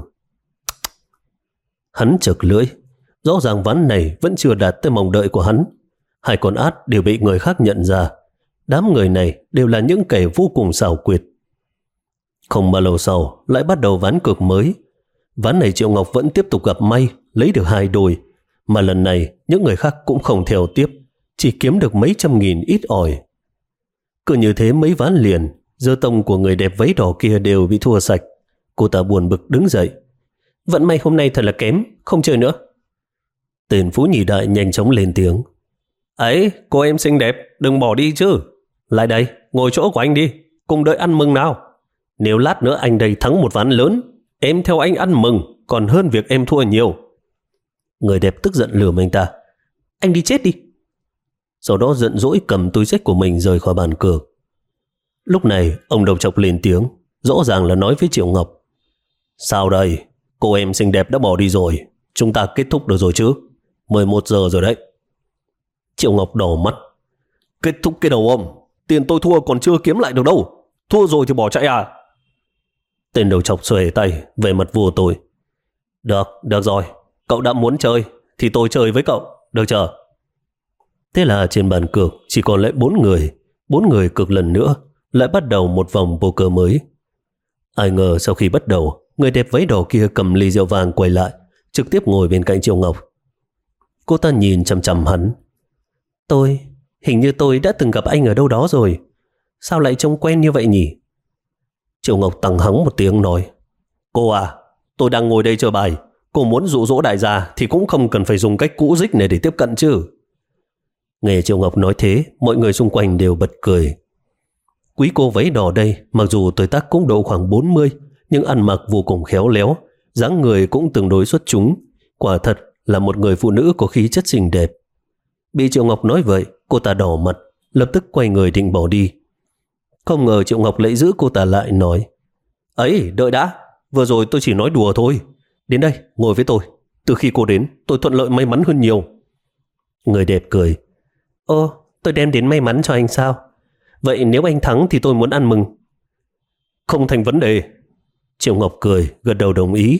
Hắn chật lưỡi. Rõ ràng ván này vẫn chưa đạt tới mong đợi của hắn. Hai con át đều bị người khác nhận ra. Đám người này đều là những kẻ vô cùng xảo quyệt. Không bao lâu sau lại bắt đầu ván cược mới. Ván này Triệu Ngọc vẫn tiếp tục gặp may, lấy được hai đôi. Mà lần này những người khác cũng không theo tiếp, chỉ kiếm được mấy trăm nghìn ít ỏi. Cứ như thế mấy ván liền, giờ tông của người đẹp váy đỏ kia đều bị thua sạch. Cô ta buồn bực đứng dậy. Vận may hôm nay thật là kém, không chơi nữa. Tên Phú Nhị Đại nhanh chóng lên tiếng. Ấy, cô em xinh đẹp, đừng bỏ đi chứ. Lại đây, ngồi chỗ của anh đi, cùng đợi ăn mừng nào. Nếu lát nữa anh đây thắng một ván lớn, em theo anh ăn mừng, còn hơn việc em thua nhiều. Người đẹp tức giận lườm anh ta. Anh đi chết đi. Sau đó giận dỗi cầm túi xách của mình rời khỏi bàn cược. Lúc này ông đầu trọc lên tiếng, rõ ràng là nói với Triệu Ngọc. Sao đây? Cô em xinh đẹp đã bỏ đi rồi, chúng ta kết thúc được rồi chứ? mười một giờ rồi đấy. Triệu Ngọc đỏ mắt. Kết thúc cái đầu ông, tiền tôi thua còn chưa kiếm lại được đâu. Thua rồi thì bỏ chạy à? Tên đầu chọc xuề tay, về mặt vô tội. Được, được rồi, cậu đã muốn chơi thì tôi chơi với cậu, được chưa? Thế là trên bàn cược chỉ còn lại bốn người. Bốn người cược lần nữa, lại bắt đầu một vòng poker mới. Ai ngờ sau khi bắt đầu, người đẹp váy đỏ kia cầm ly rượu vàng quay lại, trực tiếp ngồi bên cạnh Triệu Ngọc. Cô ta nhìn chằm chằm hắn. Tôi, hình như tôi đã từng gặp anh ở đâu đó rồi. Sao lại trông quen như vậy nhỉ? Triệu Ngọc tăng hắng một tiếng nói. Cô à, tôi đang ngồi đây chơi bài. Cô muốn dụ dỗ đại gia thì cũng không cần phải dùng cách cũ dích này để tiếp cận chứ. Nghe Triệu Ngọc nói thế, mọi người xung quanh đều bật cười. Quý cô váy đỏ đây, mặc dù tuổi tác cũng độ khoảng bốn mươi, nhưng ăn mặc vô cùng khéo léo, dáng người cũng tương đối xuất chúng. Quả thật là một người phụ nữ có khí chất xinh đẹp. Bị Triệu Ngọc nói vậy, cô ta đỏ mặt, lập tức quay người định bỏ đi. Không ngờ Triệu Ngọc lại giữ cô ta lại, nói: Ấy, đợi đã, vừa rồi tôi chỉ nói đùa thôi. Đến đây, ngồi với tôi. Từ khi cô đến, tôi thuận lợi may mắn hơn nhiều. Người đẹp cười. Ô, tôi đem đến may mắn cho anh sao? Vậy nếu anh thắng thì tôi muốn ăn mừng. Không thành vấn đề. Triệu Ngọc cười, gật đầu đồng ý.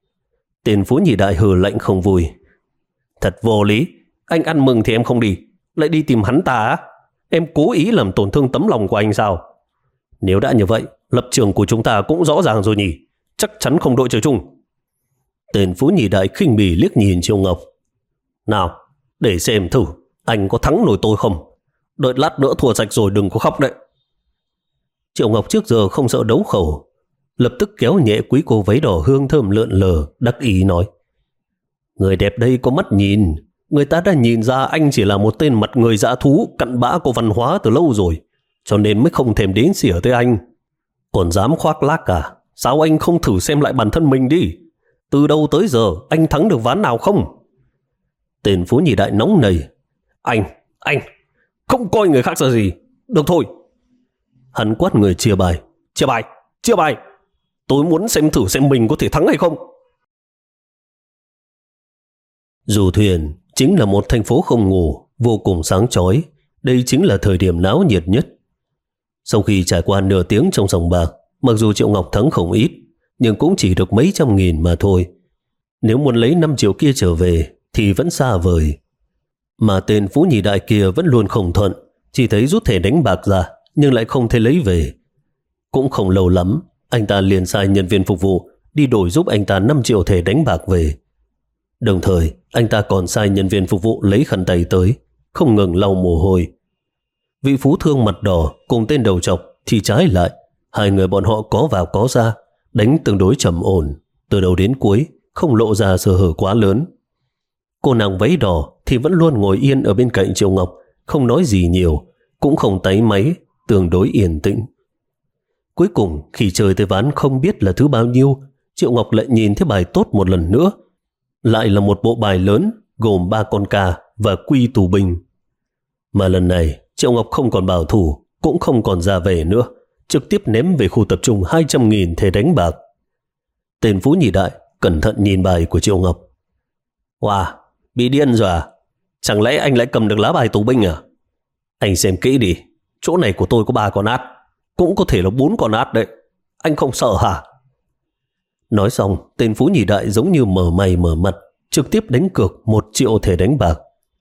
Tên Phú Nhị Đại hừ lạnh không vui. Thật vô lý, anh ăn mừng thì em không đi, lại đi tìm hắn ta á? Em cố ý làm tổn thương tấm lòng của anh sao? Nếu đã như vậy, lập trường của chúng ta cũng rõ ràng rồi nhỉ, chắc chắn không đội trời chung. Tên Phú Nhị Đại khinh bỉ liếc nhìn Triệu Ngọc. Nào, để xem thử anh có thắng nổi tôi không. Đợi lát nữa thua sạch rồi đừng có khóc đấy. Triệu Ngọc trước giờ không sợ đấu khẩu, lập tức kéo nhẹ quý cô váy đỏ hương thơm lượn lờ, đắc ý nói: Người đẹp đây có mắt nhìn, người ta đã nhìn ra anh chỉ là một tên mặt người dã thú cặn bã có văn hóa từ lâu rồi, cho nên mới không thèm đến xỉa tới anh. Còn dám khoác lác à? Sao anh không thử xem lại bản thân mình đi? Từ đâu tới giờ anh thắng được ván nào không? Tên Phú Nhị Đại nóng nảy. Anh, anh không coi người khác ra gì. Được thôi. Hắn quát người chia bài. Chia bài, chia bài. Tôi muốn xem thử xem mình có thể thắng hay không. Du Thuyền chính là một thành phố không ngủ, vô cùng sáng chói. Đây chính là thời điểm náo nhiệt nhất. Sau khi trải qua nửa tiếng trong sòng bạc, mặc dù Triệu Ngọc thắng không ít, nhưng cũng chỉ được mấy trăm nghìn mà thôi. Nếu muốn lấy năm triệu kia trở về thì vẫn xa vời. Mà tên Phú Nhị Đại kia vẫn luôn không thuận, chỉ thấy rút thẻ đánh bạc ra nhưng lại không thể lấy về. Cũng không lâu lắm, anh ta liền sai nhân viên phục vụ đi đổi giúp anh ta năm triệu thẻ đánh bạc về. Đồng thời, anh ta còn sai nhân viên phục vụ lấy khăn tay tới, không ngừng lau mồ hôi. Vị phú thương mặt đỏ cùng tên đầu trọc thì trái lại, hai người bọn họ có vào có ra, đánh tương đối trầm ổn, từ đầu đến cuối không lộ ra sơ hở quá lớn. Cô nàng váy đỏ thì vẫn luôn ngồi yên ở bên cạnh Triệu Ngọc, không nói gì nhiều, cũng không táy máy, tương đối yên tĩnh. Cuối cùng khi chơi tới ván không biết là thứ bao nhiêu, Triệu Ngọc lại nhìn thấy bài tốt một lần nữa. Lại là một bộ bài lớn gồm ba con ca và quy tù binh. Mà lần này Triệu Ngọc không còn bảo thủ, cũng không còn ra về nữa, trực tiếp ném về khu tập trung hai trăm nghìn thẻ đánh bạc. Tên Phú Nhị Đại cẩn thận nhìn bài của Triệu Ngọc. Wow, bị điên rồi à? Chẳng lẽ anh lại cầm được lá bài tù binh à? Anh xem kỹ đi, chỗ này của tôi có ba con át, cũng có thể là bốn con át đấy. Anh không sợ hả? Nói xong, tên Phú Nhị Đại giống như mở mày mở mặt, trực tiếp đánh cược một triệu thẻ đánh bạc.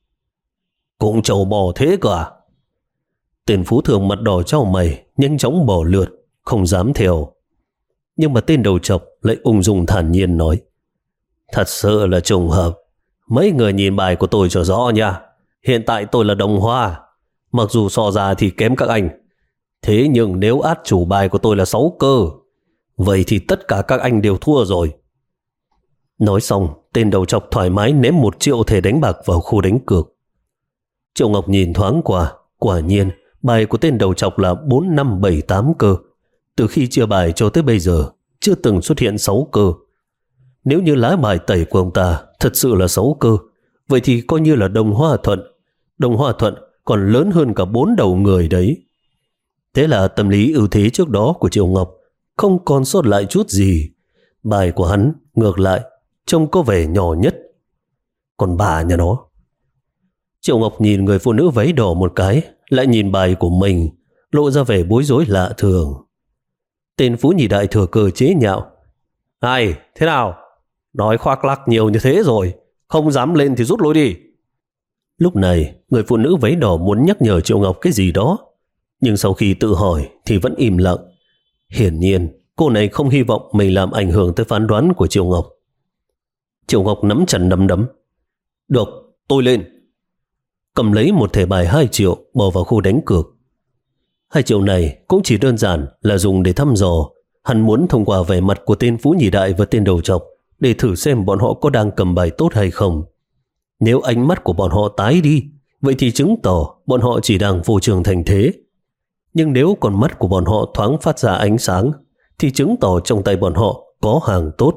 Cũng trâu bò thế cơ à? Tên phú thường mặt đỏ trao mày, nhanh chóng bỏ lượt, không dám theo. Nhưng mà tên đầu trọc lại ung dung thản nhiên nói: Thật sự là trùng hợp. Mấy người nhìn bài của tôi cho rõ nha. Hiện tại tôi là đồng hoa, mặc dù so ra thì kém các anh. Thế nhưng nếu át chủ bài của tôi là sáu cơ, vậy thì tất cả các anh đều thua rồi. Nói xong, tên đầu trọc thoải mái ném một triệu thẻ đánh bạc vào khu đánh cược. Triệu Ngọc nhìn thoáng qua, quả nhiên bài của tên đầu trọc là bốn năm bảy tám cơ. Từ khi chia bài cho tới bây giờ chưa từng xuất hiện sáu cơ. Nếu như lá bài tẩy của ông ta thật sự là sáu cơ, vậy thì coi như là đồng hoa thuận. Đồng hoa thuận còn lớn hơn cả bốn đầu người đấy. Thế là tâm lý ưu thế trước đó của Triệu Ngọc không còn sót lại chút gì. Bài của hắn ngược lại trông có vẻ nhỏ nhất. Còn bà nhà nó. Triệu Ngọc nhìn người phụ nữ váy đỏ một cái, lại nhìn bài của mình, lộ ra vẻ bối rối lạ thường. Tên Phú Nhị Đại thừa cơ chế nhạo. Này, thế nào? Nói khoác lác nhiều như thế rồi, không dám lên thì rút lui đi. Lúc này, người phụ nữ váy đỏ muốn nhắc nhở Triệu Ngọc cái gì đó, nhưng sau khi tự hỏi thì vẫn im lặng. Hiển nhiên, cô này không hy vọng mình làm ảnh hưởng tới phán đoán của Triệu Ngọc. Triệu Ngọc nắm chặt nắm đấm. Được, tôi lên. Cầm lấy một thẻ bài hai triệu bỏ vào khu đánh cược. Hai triệu này cũng chỉ đơn giản là dùng để thăm dò. Hắn muốn thông qua vẻ mặt của tên Phú Nhị Đại và tên đầu trọc để thử xem bọn họ có đang cầm bài tốt hay không. Nếu ánh mắt của bọn họ tái đi, vậy thì chứng tỏ bọn họ chỉ đang vô trường thành thế. Nhưng nếu con mắt của bọn họ thoáng phát ra ánh sáng, thì chứng tỏ trong tay bọn họ có hàng tốt.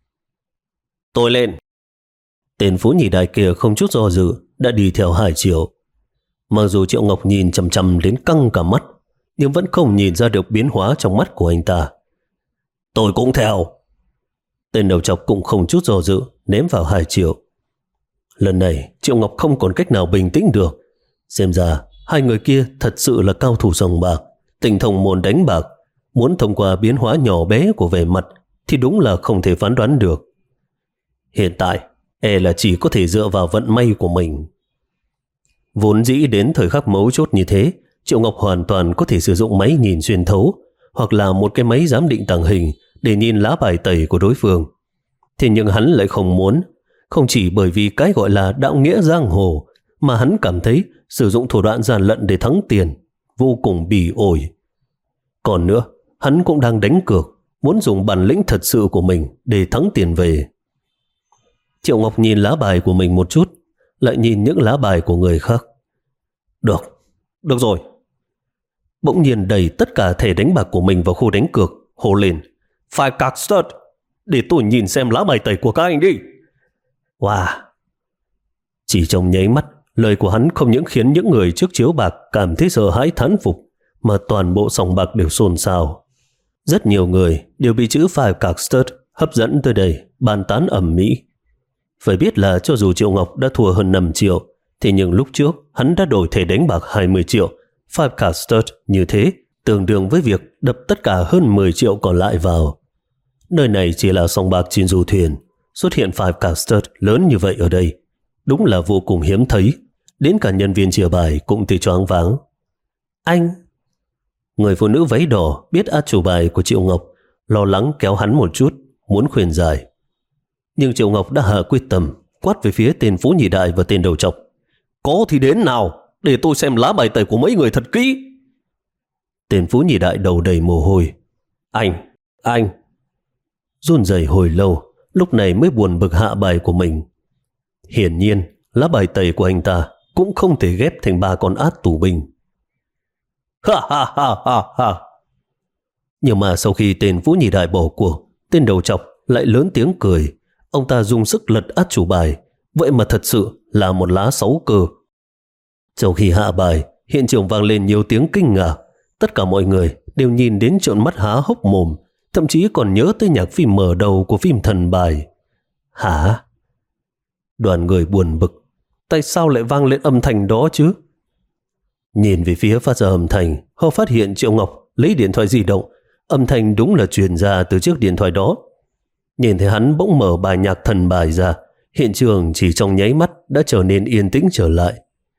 Tôi lên. Tên Phú Nhị Đại kia không chút do dự đã đi theo hai triệu. Mặc dù Triệu Ngọc nhìn chằm chằm đến căng cả mắt, nhưng vẫn không nhìn ra được biến hóa trong mắt của anh ta. Tôi cũng theo. Tên đầu trọc cũng không chút do dự ném vào hai triệu. Lần này Triệu Ngọc không còn cách nào bình tĩnh được. Xem ra hai người kia thật sự là cao thủ sòng bạc, tinh thông môn đánh bạc. Muốn thông qua biến hóa nhỏ bé của vẻ mặt thì đúng là không thể phán đoán được. Hiện tại e là chỉ có thể dựa vào vận may của mình. Vốn dĩ đến thời khắc mấu chốt như thế, Triệu Ngọc hoàn toàn có thể sử dụng máy nhìn xuyên thấu hoặc là một cái máy giám định tàng hình để nhìn lá bài tẩy của đối phương. Thế nhưng hắn lại không muốn, không chỉ bởi vì cái gọi là đạo nghĩa giang hồ, mà hắn cảm thấy sử dụng thủ đoạn gian lận để thắng tiền vô cùng bỉ ổi. Còn nữa, hắn cũng đang đánh cược, muốn dùng bản lĩnh thật sự của mình để thắng tiền về. Triệu Ngọc nhìn lá bài của mình một chút, lại nhìn những lá bài của người khác. Được, được rồi. Bỗng nhiên đẩy tất cả thẻ đánh bạc của mình vào khu đánh cược, hô lên. Five card stud, để tôi nhìn xem lá bài tẩy của các anh đi. Wow! Chỉ trong nháy mắt, lời của hắn không những khiến những người trước chiếu bạc cảm thấy sợ hãi thán phục, mà toàn bộ sòng bạc đều xôn xao. Rất nhiều người đều bị chữ Five card stud hấp dẫn tới đây, bàn tán ầm ĩ. Phải biết là cho dù Triệu Ngọc đã thua hơn năm triệu, thì nhưng lúc trước hắn đã đổi thẻ đánh bạc hai mươi triệu. Five card stud như thế tương đương với việc đập tất cả hơn mười triệu còn lại vào. Nơi này chỉ là sòng bạc trên du thuyền, xuất hiện Five card stud lớn như vậy ở đây đúng là vô cùng hiếm thấy. Đến cả nhân viên chia bài cũng thấy choáng váng. Anh! Người phụ nữ váy đỏ biết át chủ bài của Triệu Ngọc, lo lắng kéo hắn một chút, muốn khuyên giải. Nhưng Triệu Ngọc đã hạ quyết tâm, quát về phía tên Phú Nhị Đại và tên đầu trọc. Có thì đến nào, để tôi xem lá bài tẩy của mấy người thật kỹ. Tên Phú Nhị Đại đầu đầy mồ hôi. Anh, anh. Run rẩy hồi lâu, lúc này mới buồn bực hạ bài của mình. Hiển nhiên, lá bài tẩy của anh ta cũng không thể ghép thành ba con át tù binh. Ha ha ha ha ha. Nhưng mà sau khi tên Phú Nhị Đại bỏ cuộc, tên đầu trọc lại lớn tiếng cười. Ông ta dùng sức lật át chủ bài, vậy mà thật sự là một lá sáu cơ. Sau khi hạ bài, hiện trường vang lên nhiều tiếng kinh ngạc. Tất cả mọi người đều nhìn đến trợn mắt há hốc mồm, thậm chí còn nhớ tới nhạc phim mở đầu của phim Thần Bài. Hả? Đoàn người buồn bực, tại sao lại vang lên âm thanh đó chứ? Nhìn về phía phát ra âm thanh, họ phát hiện Triệu Ngọc lấy điện thoại di động. Âm thanh đúng là truyền ra từ chiếc điện thoại đó. Nhìn thấy hắn bỗng mở bài nhạc Thần Bài ra, hiện trường chỉ trong nháy mắt đã trở nên yên tĩnh trở lại.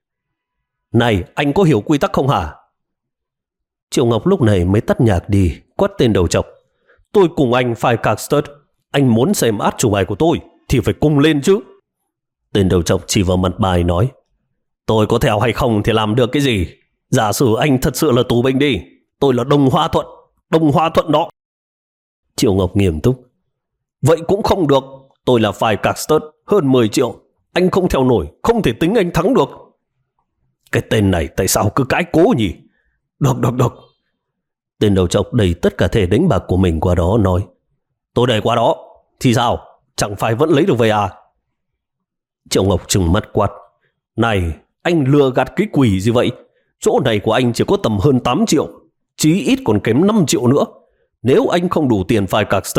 Này, anh có hiểu quy tắc không hả? Triệu Ngọc lúc này mới tắt nhạc đi, quát tên đầu trọc. Tôi cùng anh Five card stud, anh muốn xem át chủ bài của tôi thì phải cùng lên chứ. Tên đầu trọc chỉ vào mặt bài nói. Tôi có theo hay không thì làm được cái gì? Giả sử anh thật sự là tù binh đi, tôi là Đồng Hoa Thuận, Đồng Hoa Thuận đó. Triệu Ngọc nghiêm túc. Vậy cũng không được, tôi là Five card stud, hơn mười triệu, anh không theo nổi, không thể tính anh thắng được. Cái tên này tại sao cứ cãi cố nhỉ? Được, được, được. Tên đầu trọc đẩy tất cả thẻ đánh bạc của mình qua đó nói. Tôi đẩy qua đó, thì sao? Chẳng phải vẫn lấy được về à? Triệu Ngọc trừng mắt quát. Này, anh lừa gạt cái quỷ gì vậy? Chỗ này của anh chỉ có tầm hơn tám triệu, chí ít còn kém năm triệu nữa. Nếu anh không đủ tiền Five card stud,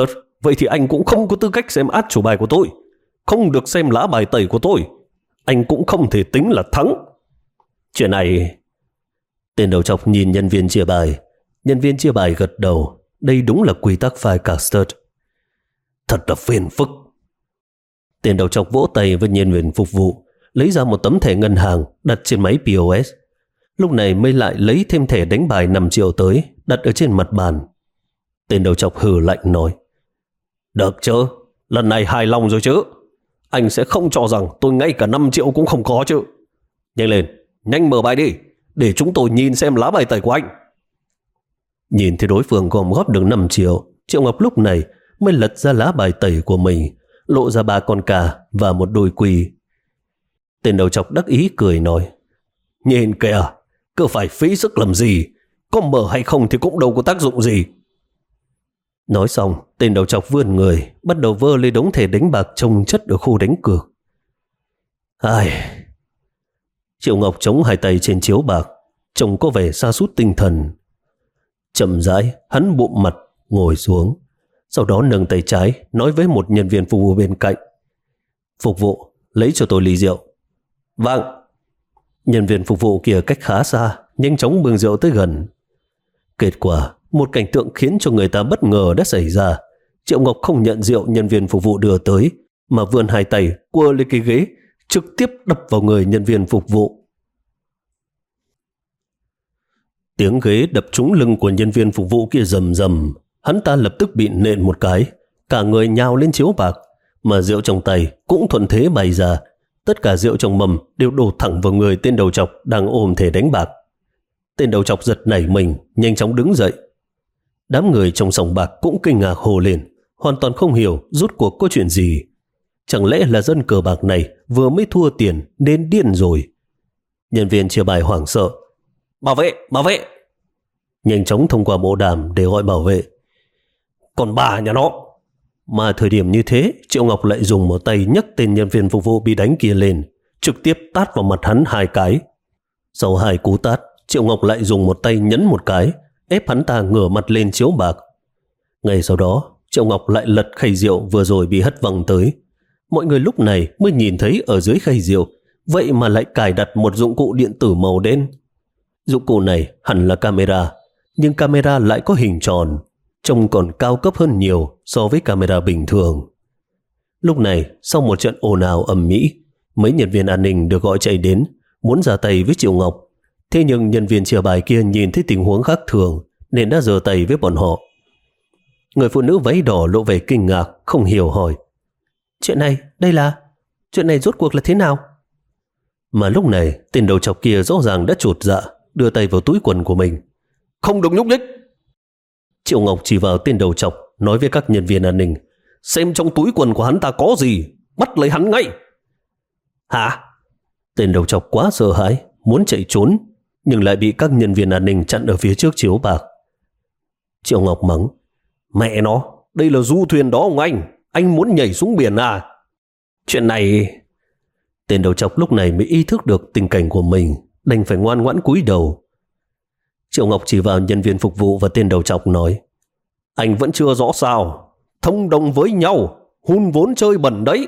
Vậy thì anh cũng không có tư cách xem át chủ bài của tôi, không được xem lá bài tẩy của tôi. Anh cũng không thể tính là thắng. Chuyện này... Tên đầu trọc nhìn nhân viên chia bài. Nhân viên chia bài gật đầu. Đây đúng là quy tắc file caster. Thật là phiền phức. Tên đầu trọc vỗ tay với nhân viên phục vụ, lấy ra một tấm thẻ ngân hàng đặt trên máy pê ô ét. Lúc này mới lại lấy thêm thẻ đánh bài năm triệu tới, đặt ở trên mặt bàn. Tên đầu trọc hừ lạnh nói: Được chứ, lần này hài lòng rồi chứ. Anh sẽ không cho rằng tôi ngay cả năm triệu cũng không có chứ. Nhanh lên, nhanh mở bài đi, để chúng tôi nhìn xem lá bài tẩy của anh. Nhìn thấy đối phương gom góp được năm triệu, Triệu Ngọc lúc này mới lật ra lá bài tẩy của mình, lộ ra ba con cà và một đôi quỳ. Tên đầu trọc đắc ý cười nói: Nhìn kìa, cứ phải phí sức làm gì, có mở hay không thì cũng đâu có tác dụng gì. Nói xong, tên đầu trọc vươn người, bắt đầu vơ lấy đống thẻ đánh bạc chồng chất ở khu đánh cược. Ai... Triệu Ngọc chống hai tay trên chiếu bạc, trông có vẻ sa sút tinh thần. Chậm rãi, hắn bụm mặt, ngồi xuống. Sau đó nâng tay trái, nói với một nhân viên phục vụ bên cạnh: Phục vụ, lấy cho tôi ly rượu. Vâng. Nhân viên phục vụ kia cách khá xa, nhanh chóng bưng rượu tới gần. Kết quả, một cảnh tượng khiến cho người ta bất ngờ đã xảy ra. Triệu Ngọc không nhận rượu nhân viên phục vụ đưa tới, mà vươn hai tay quơ lên cái ghế, trực tiếp đập vào người nhân viên phục vụ. Tiếng ghế đập trúng lưng của nhân viên phục vụ kia rầm rầm, hắn ta lập tức bị nện một cái, cả người nhào lên chiếu bạc, mà rượu trong tay cũng thuận thế bay ra. Tất cả rượu trong mâm đều đổ thẳng vào người tên đầu trọc đang ôm thẻ đánh bạc. Tên đầu trọc giật nảy mình, nhanh chóng đứng dậy. Đám người trong sòng bạc cũng kinh ngạc hô lên, hoàn toàn không hiểu rốt cuộc có chuyện gì. Chẳng lẽ là dân cờ bạc này vừa mới thua tiền nên điên rồi? Nhân viên chia bài hoảng sợ: Bảo vệ, bảo vệ! Nhanh chóng thông qua bộ đàm để gọi bảo vệ. Còn bà nhà nó! Mà thời điểm như thế, Triệu Ngọc lại dùng một tay nhấc tên nhân viên phục vụ bị đánh kia lên, trực tiếp tát vào mặt hắn hai cái. Sau hai cú tát, Triệu Ngọc lại dùng một tay nhấn một cái, ép hắn ta ngửa mặt lên chiếu bạc. Ngay sau đó, Triệu Ngọc lại lật khay rượu vừa rồi bị hất văng tới. Mọi người lúc này mới nhìn thấy ở dưới khay rượu, vậy mà lại cài đặt một dụng cụ điện tử màu đen. Dụng cụ này hẳn là camera, nhưng camera lại có hình tròn, trông còn cao cấp hơn nhiều so với camera bình thường. Lúc này, sau một trận ồn ào ầm ĩ, mấy nhân viên an ninh được gọi chạy đến, muốn ra tay với Triệu Ngọc. Thế nhưng nhân viên chia bài kia nhìn thấy tình huống khác thường nên đã giơ tay với bọn họ. Người phụ nữ váy đỏ lộ vẻ kinh ngạc, không hiểu hỏi: Chuyện này, đây là... Chuyện này rốt cuộc là thế nào? Mà lúc này, tên đầu trọc kia rõ ràng đã chột dạ, đưa tay vào túi quần của mình. Không được nhúc nhích! Triệu Ngọc chỉ vào tên đầu trọc, nói với các nhân viên an ninh: Xem trong túi quần của hắn ta có gì, bắt lấy hắn ngay! Hả? Tên đầu trọc quá sợ hãi, muốn chạy trốn, nhưng lại bị các nhân viên an ninh chặn ở phía trước chiếu bạc. Triệu Ngọc mắng: Mẹ nó, đây là du thuyền đó ông anh, anh muốn nhảy xuống biển à? Chuyện này... Tên đầu trọc lúc này mới ý thức được tình cảnh của mình, đành phải ngoan ngoãn cúi đầu. Triệu Ngọc chỉ vào nhân viên phục vụ và tên đầu trọc nói: Anh vẫn chưa rõ sao, thông đồng với nhau, hun vốn chơi bẩn đấy.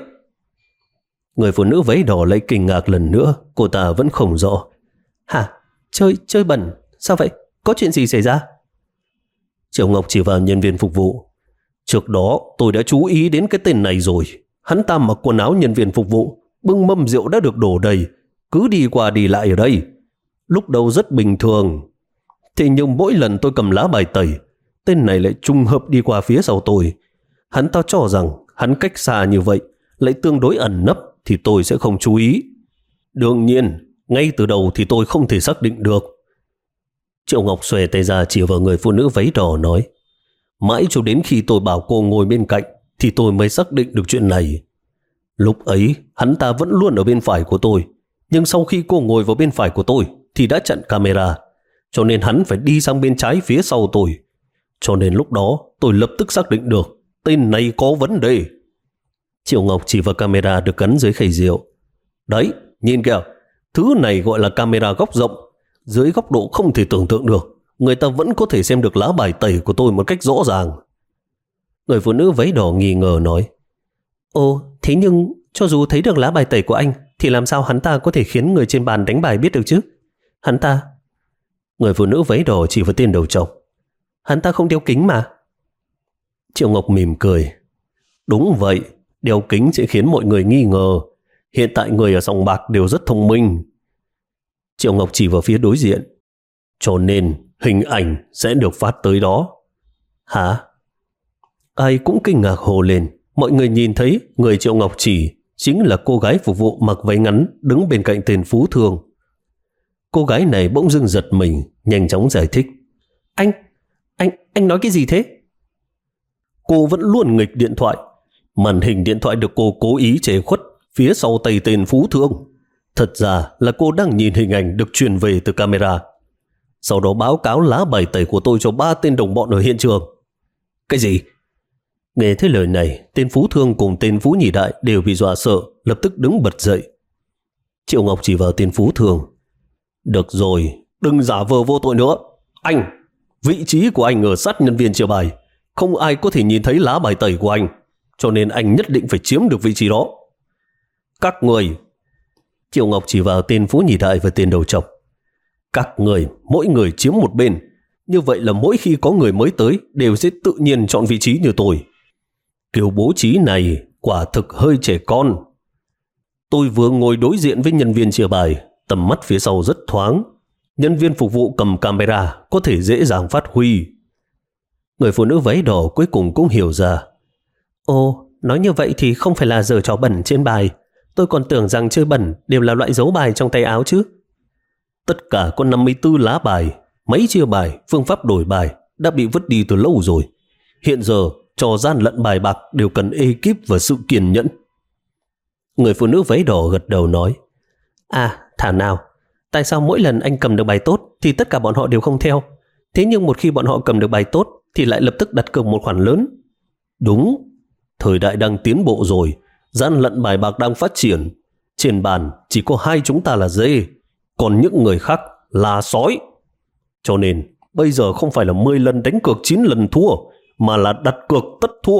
Người phụ nữ váy đỏ lại kinh ngạc lần nữa, cô ta vẫn không rõ. Hả? Chơi, chơi bẩn? Sao vậy? Có chuyện gì xảy ra? Triệu Ngọc chỉ vào nhân viên phục vụ: Trước đó tôi đã chú ý đến cái tên này rồi. Hắn ta mặc quần áo nhân viên phục vụ, bưng mâm rượu đã được đổ đầy, cứ đi qua đi lại ở đây. Lúc đầu rất bình thường, thế nhưng mỗi lần tôi cầm lá bài tẩy, tên này lại trùng hợp đi qua phía sau tôi. Hắn ta cho rằng hắn cách xa như vậy, lại tương đối ẩn nấp thì tôi sẽ không chú ý. Đương nhiên, ngay từ đầu thì tôi không thể xác định được. Triệu Ngọc xòe tay ra chỉ vào người phụ nữ váy đỏ nói: Mãi cho đến khi tôi bảo cô ngồi bên cạnh thì tôi mới xác định được chuyện này. Lúc ấy, hắn ta vẫn luôn ở bên phải của tôi, nhưng sau khi cô ngồi vào bên phải của tôi thì đã chặn camera, cho nên hắn phải đi sang bên trái phía sau tôi. Cho nên lúc đó tôi lập tức xác định được tên này có vấn đề. Triệu Ngọc chỉ vào camera được gắn dưới khay rượu. Đấy, nhìn kìa, thứ này gọi là camera góc rộng. Dưới góc độ không thể tưởng tượng được, người ta vẫn có thể xem được lá bài tẩy của tôi một cách rõ ràng. Người phụ nữ váy đỏ nghi ngờ nói. Ồ, thế nhưng cho dù thấy được lá bài tẩy của anh thì làm sao hắn ta có thể khiến người trên bàn đánh bài biết được chứ? Hắn ta... Người phụ nữ váy đỏ chỉ vào tên đầu trọc. Hắn ta không đeo kính mà. Triệu Ngọc mỉm cười. Đúng vậy, đeo kính sẽ khiến mọi người nghi ngờ. Hiện tại người ở sòng bạc đều rất thông minh. Triệu Ngọc chỉ vào phía đối diện. Cho nên hình ảnh sẽ được phát tới đó. Hả? Ai cũng kinh ngạc hô lên. Mọi người nhìn thấy người Triệu Ngọc chỉ chính là cô gái phục vụ mặc váy ngắn đứng bên cạnh tên Phú Thương. Cô gái này bỗng dưng giật mình, nhanh chóng giải thích. Anh, anh, anh nói cái gì thế? Cô vẫn luôn nghịch điện thoại. Màn hình điện thoại được cô cố ý che khuất phía sau tay tên Phú Thương. Thật ra là cô đang nhìn hình ảnh được truyền về từ camera. Sau đó báo cáo lá bài tẩy của tôi cho ba tên đồng bọn ở hiện trường. Cái gì? Nghe thấy lời này, tên Phú Thương cùng tên Phú Nhị Đại đều bị dọa sợ, lập tức đứng bật dậy. Triệu Ngọc chỉ vào tên Phú Thương. Được rồi, đừng giả vờ vô tội nữa. Anh, vị trí của anh ở sát nhân viên chia bài. Không ai có thể nhìn thấy lá bài tẩy của anh, cho nên anh nhất định phải chiếm được vị trí đó. Các người... Triệu Ngọc chỉ vào tên Phú Nhị Đại và tên đầu trọc. Các người, mỗi người chiếm một bên. Như vậy là mỗi khi có người mới tới đều sẽ tự nhiên chọn vị trí như tôi. Kiểu bố trí này quả thực hơi trẻ con. Tôi vừa ngồi đối diện với nhân viên chia bài, tầm mắt phía sau rất thoáng. Nhân viên phục vụ cầm camera có thể dễ dàng phát huy. Người phụ nữ váy đỏ cuối cùng cũng hiểu ra. Ồ, nói như vậy thì không phải là giở trò bẩn trên bài. Tôi còn tưởng rằng chơi bẩn đều là loại dấu bài trong tay áo chứ. Tất cả có năm mươi tư lá bài, máy chia bài, phương pháp đổi bài đã bị vứt đi từ lâu rồi. Hiện giờ, trò gian lận bài bạc đều cần ekip và sự kiên nhẫn. Người phụ nữ váy đỏ gật đầu nói. À, thảo nào, tại sao mỗi lần anh cầm được bài tốt thì tất cả bọn họ đều không theo? Thế nhưng một khi bọn họ cầm được bài tốt thì lại lập tức đặt cược một khoản lớn. Đúng, thời đại đang tiến bộ rồi, gian lận bài bạc đang phát triển. Trên bàn chỉ có hai chúng ta là dê, còn những người khác là sói. Cho nên bây giờ không phải là mười lần đánh cược chín lần thua, mà là đặt cược tất thua.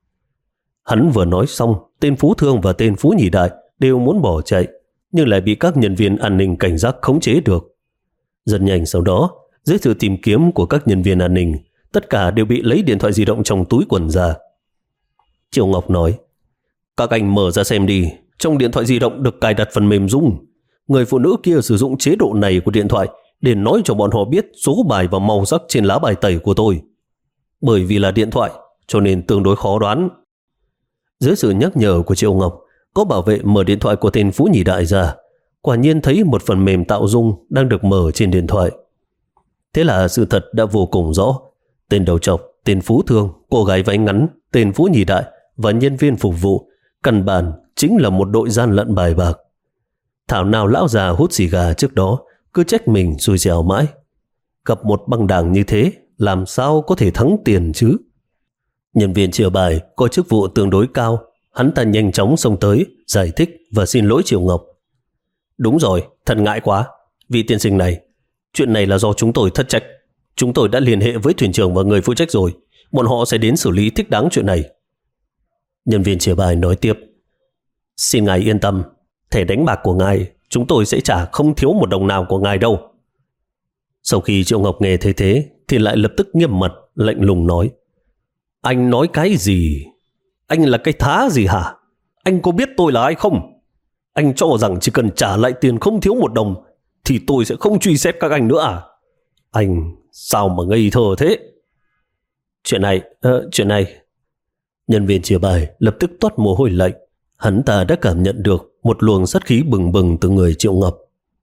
Hắn vừa nói xong, tên Phú Thương và tên Phú Nhị Đại đều muốn bỏ chạy, nhưng lại bị các nhân viên an ninh cảnh giác khống chế được. Rất nhanh sau đó, dưới sự tìm kiếm của các nhân viên an ninh, tất cả đều bị lấy điện thoại di động trong túi quần ra. Triệu Ngọc nói, các anh mở ra xem đi, trong điện thoại di động được cài đặt phần mềm Zoom. Người phụ nữ kia sử dụng chế độ này của điện thoại để nói cho bọn họ biết số bài và màu sắc trên lá bài tẩy của tôi. Bởi vì là điện thoại, cho nên tương đối khó đoán. Dưới sự nhắc nhở của Triệu Ngọc, có bảo vệ mở điện thoại của tên Phú Nhị Đại ra. Quả nhiên thấy một phần mềm tạo dung đang được mở trên điện thoại. Thế là sự thật đã vô cùng rõ. Tên đầu trọc, tên Phú Thương, cô gái váy ngắn, tên Phú Nhị Đại và nhân viên phục vụ căn bản chính là một đội gian lận bài bạc. Thảo nào lão già hút xì gà trước đó cứ trách mình xui xẻo mãi. Gặp một băng đảng như thế làm sao có thể thắng tiền chứ? Nhân viên chia bài có chức vụ tương đối cao, hắn ta nhanh chóng xông tới giải thích và xin lỗi Triệu Ngọc. Đúng rồi, thật ngại quá. Vị tiên sinh này, chuyện này là do chúng tôi thất trách. Chúng tôi đã liên hệ với thuyền trưởng và người phụ trách rồi. Bọn họ sẽ đến xử lý thích đáng chuyện này. Nhân viên chia bài nói tiếp. Xin ngài yên tâm, thẻ đánh bạc của ngài chúng tôi sẽ trả không thiếu một đồng nào của ngài đâu. Sau khi Triệu Ngọc nghe thấy thế thì lại lập tức nghiêm mặt, lạnh lùng nói. Anh nói cái gì? Anh là cái thá gì hả? Anh có biết tôi là ai không? Anh cho rằng chỉ cần trả lại tiền không thiếu một đồng thì tôi sẽ không truy xét các anh nữa à? Anh sao mà ngây thơ thế? Chuyện này, uh, chuyện này. Nhân viên chia bài lập tức toát mồ hôi lạnh. Hắn ta đã cảm nhận được một luồng sát khí bừng bừng từ người Triệu Ngọc.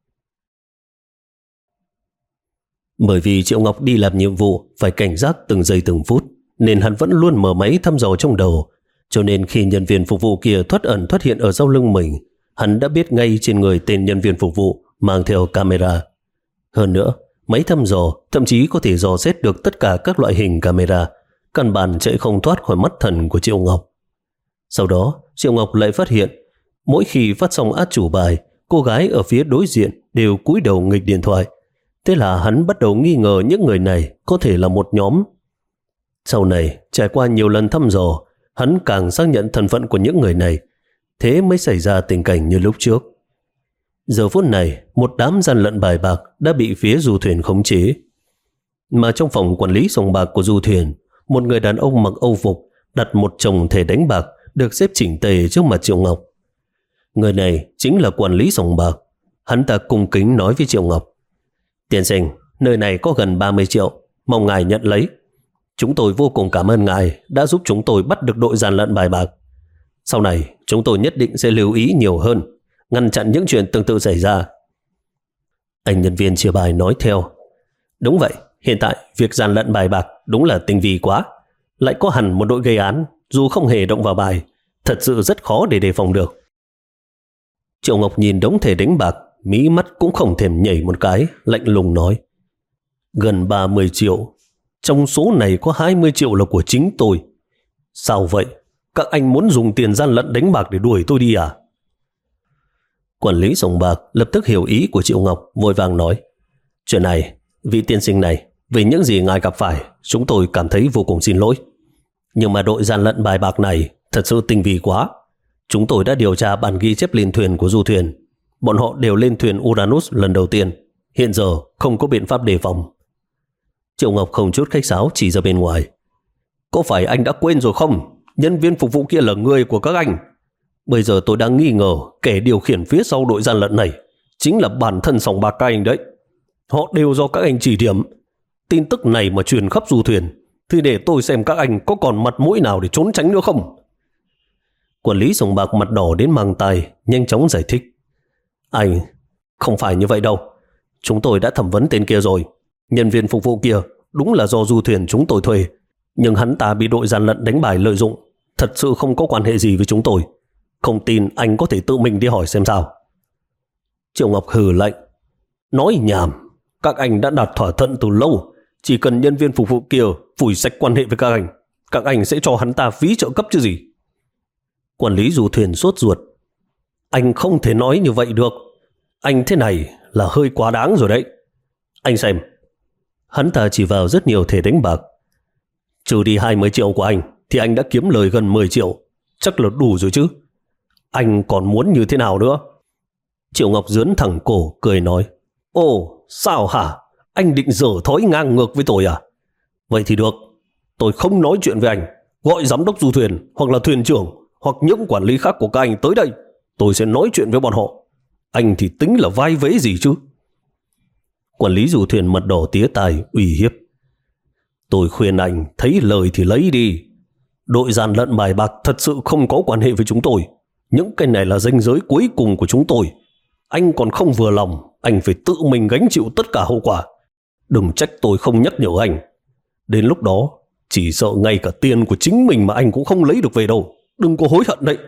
Bởi vì Triệu Ngọc đi làm nhiệm vụ phải cảnh giác từng giây từng phút, nên hắn vẫn luôn mở máy thăm dò trong đầu. Cho nên khi nhân viên phục vụ kia thoát ẩn thoát hiện ở sau lưng mình, hắn đã biết ngay trên người tên nhân viên phục vụ mang theo camera. Hơn nữa, máy thăm dò thậm chí có thể dò xét được tất cả các loại hình camera, căn bản chạy không thoát khỏi mắt thần của Triệu Ngọc. Sau đó, Triệu Ngọc lại phát hiện, mỗi khi phát xong át chủ bài, cô gái ở phía đối diện đều cúi đầu nghịch điện thoại. Thế là hắn bắt đầu nghi ngờ những người này có thể là một nhóm. Sau này, trải qua nhiều lần thăm dò, hắn càng xác nhận thân phận của những người này, thế mới xảy ra tình cảnh như lúc trước. Giờ phút này, một đám gian lận bài bạc đã bị phía du thuyền khống chế. Mà trong phòng quản lý sòng bạc của du thuyền, một người đàn ông mặc âu phục đặt một chồng thẻ đánh bạc được xếp chỉnh tề trước mặt Triệu Ngọc. Người này chính là quản lý sòng bạc. Hắn ta cung kính nói với Triệu Ngọc: "Tiên sinh, nơi này có gần ba mươi triệu, mong ngài nhận lấy. Chúng tôi vô cùng cảm ơn ngài đã giúp chúng tôi bắt được đội gian lận bài bạc. Sau này chúng tôi nhất định sẽ lưu ý nhiều hơn, ngăn chặn những chuyện tương tự xảy ra." Anh nhân viên chia bài nói theo: "Đúng vậy, hiện tại việc gian lận bài bạc đúng là tinh vi quá. Lại có hẳn một đội gây án, dù không hề động vào bài, thật sự rất khó để đề phòng được." Triệu Ngọc nhìn đống thẻ đánh bạc, mí mắt cũng không thèm nhảy một cái, lạnh lùng nói: "Gần ba mươi triệu, trong số này có hai mươi triệu là của chính tôi. Sao vậy? Các anh muốn dùng tiền gian lận đánh bạc để đuổi tôi đi à?" Quản lý sòng bạc lập tức hiểu ý của Triệu Ngọc, vội vàng nói: "Chuyện này, vị tiên sinh này, vì những gì ngài gặp phải, chúng tôi cảm thấy vô cùng xin lỗi. Nhưng mà đội gian lận bài bạc này thật sự tinh vi quá. Chúng tôi đã điều tra bản ghi chép lên thuyền của du thuyền. Bọn họ đều lên thuyền Uranus lần đầu tiên. Hiện giờ không có biện pháp đề phòng." Triệu Ngọc không chút khách sáo chỉ ra bên ngoài: "Có phải anh đã quên rồi không? Nhân viên phục vụ kia là người của các anh. Bây giờ tôi đang nghi ngờ kẻ điều khiển phía sau đội gian lận này chính là bản thân sòng bạc các anh đấy. Họ đều do các anh chỉ điểm. Tin tức này mà truyền khắp du thuyền thì để tôi xem các anh có còn mặt mũi nào để trốn tránh nữa không." Quản lý sòng bạc mặt đỏ đến mang tai, nhanh chóng giải thích: "Anh, không phải như vậy đâu. Chúng tôi đã thẩm vấn tên kia rồi. Nhân viên phục vụ kia đúng là do du thuyền chúng tôi thuê, nhưng hắn ta bị đội gian lận đánh bài lợi dụng, thật sự không có quan hệ gì với chúng tôi. Không tin anh có thể tự mình đi hỏi xem sao." Triệu Ngọc hừ lạnh: "Nói nhảm, các anh đã đạt thỏa thuận từ lâu. Chỉ cần nhân viên phục vụ kia phủi sạch quan hệ với các anh, các anh sẽ cho hắn ta phí trợ cấp chứ gì." Quản lý du thuyền sốt ruột: "Anh không thể nói như vậy được. Anh thế này là hơi quá đáng rồi đấy. Anh xem." Hắn ta chỉ vào rất nhiều thẻ đánh bạc: "Trừ đi hai mươi triệu của anh thì anh đã kiếm lời gần mười triệu. Chắc là đủ rồi chứ. Anh còn muốn như thế nào nữa?" Triệu Ngọc dướn thẳng cổ cười nói: "Ồ, sao hả? Anh định dở thói ngang ngược với tôi à? Vậy thì được. Tôi không nói chuyện với anh. Gọi giám đốc du thuyền hoặc là thuyền trưởng hoặc những quản lý khác của các anh tới đây. Tôi sẽ nói chuyện với bọn họ. Anh thì tính là vai vế gì chứ?" Quản lý du thuyền mặt đỏ tía tai uy hiếp: "Tôi khuyên anh thấy lời thì lấy đi. Đội gian lận bài bạc thật sự không có quan hệ với chúng tôi. Những cái này là ranh giới cuối cùng của chúng tôi. Anh còn không vừa lòng, anh phải tự mình gánh chịu tất cả hậu quả. Đừng trách tôi không nhắc nhở anh. Đến lúc đó, chỉ sợ ngay cả tiền của chính mình mà anh cũng không lấy được về đâu. Đừng có hối hận đấy."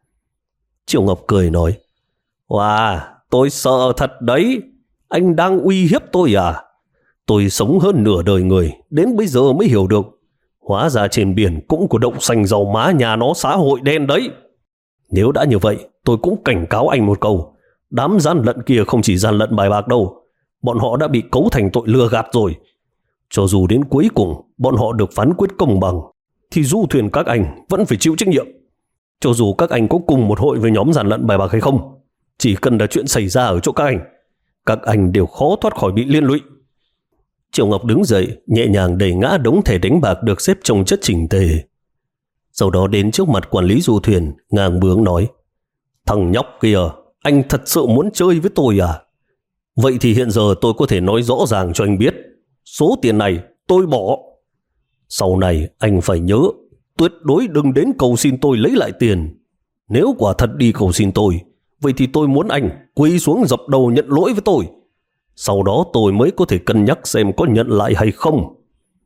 Triệu Ngọc cười nói: "Wow, tôi sợ thật đấy. Anh đang uy hiếp tôi à? Tôi sống hơn nửa đời người, đến bây giờ mới hiểu được. Hóa ra trên biển cũng có động sành dầu má nhà nó xã hội đen đấy. Nếu đã như vậy, tôi cũng cảnh cáo anh một câu. Đám gian lận kia không chỉ gian lận bài bạc đâu. Bọn họ đã bị cấu thành tội lừa gạt rồi. Cho dù đến cuối cùng bọn họ được phán quyết công bằng, thì du thuyền các anh vẫn phải chịu trách nhiệm. Cho dù các anh có cùng một hội với nhóm gian lận bài bạc hay không, chỉ cần là chuyện xảy ra ở chỗ các anh, các anh đều khó thoát khỏi bị liên lụy." Triệu Ngọc đứng dậy, nhẹ nhàng đẩy ngã đống thẻ đánh bạc được xếp chồng chất chỉnh tề. Sau đó đến trước mặt quản lý du thuyền, ngang bướng nói: "Thằng nhóc kia, anh thật sự muốn chơi với tôi à? Vậy thì hiện giờ tôi có thể nói rõ ràng cho anh biết. Số tiền này tôi bỏ. Sau này anh phải nhớ, tuyệt đối đừng đến cầu xin tôi lấy lại tiền. Nếu quả thật đi cầu xin tôi, vậy thì tôi muốn anh quỳ xuống dập đầu nhận lỗi với tôi. Sau đó tôi mới có thể cân nhắc xem có nhận lại hay không."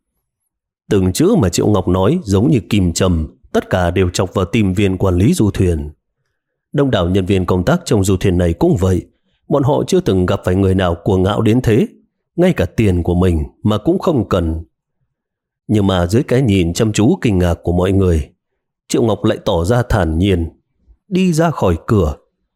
Từng chữ mà Triệu Ngọc nói giống như kim châm, tất cả đều chọc vào tim viên quản lý du thuyền. Đông đảo nhân viên công tác trong du thuyền này cũng vậy. Bọn họ chưa từng gặp phải người nào cuồng ngạo đến thế, ngay cả tiền của mình mà cũng không cần. Nhưng mà dưới cái nhìn chăm chú kinh ngạc của mọi người, Triệu Ngọc lại tỏ ra thản nhiên, đi ra khỏi cửa.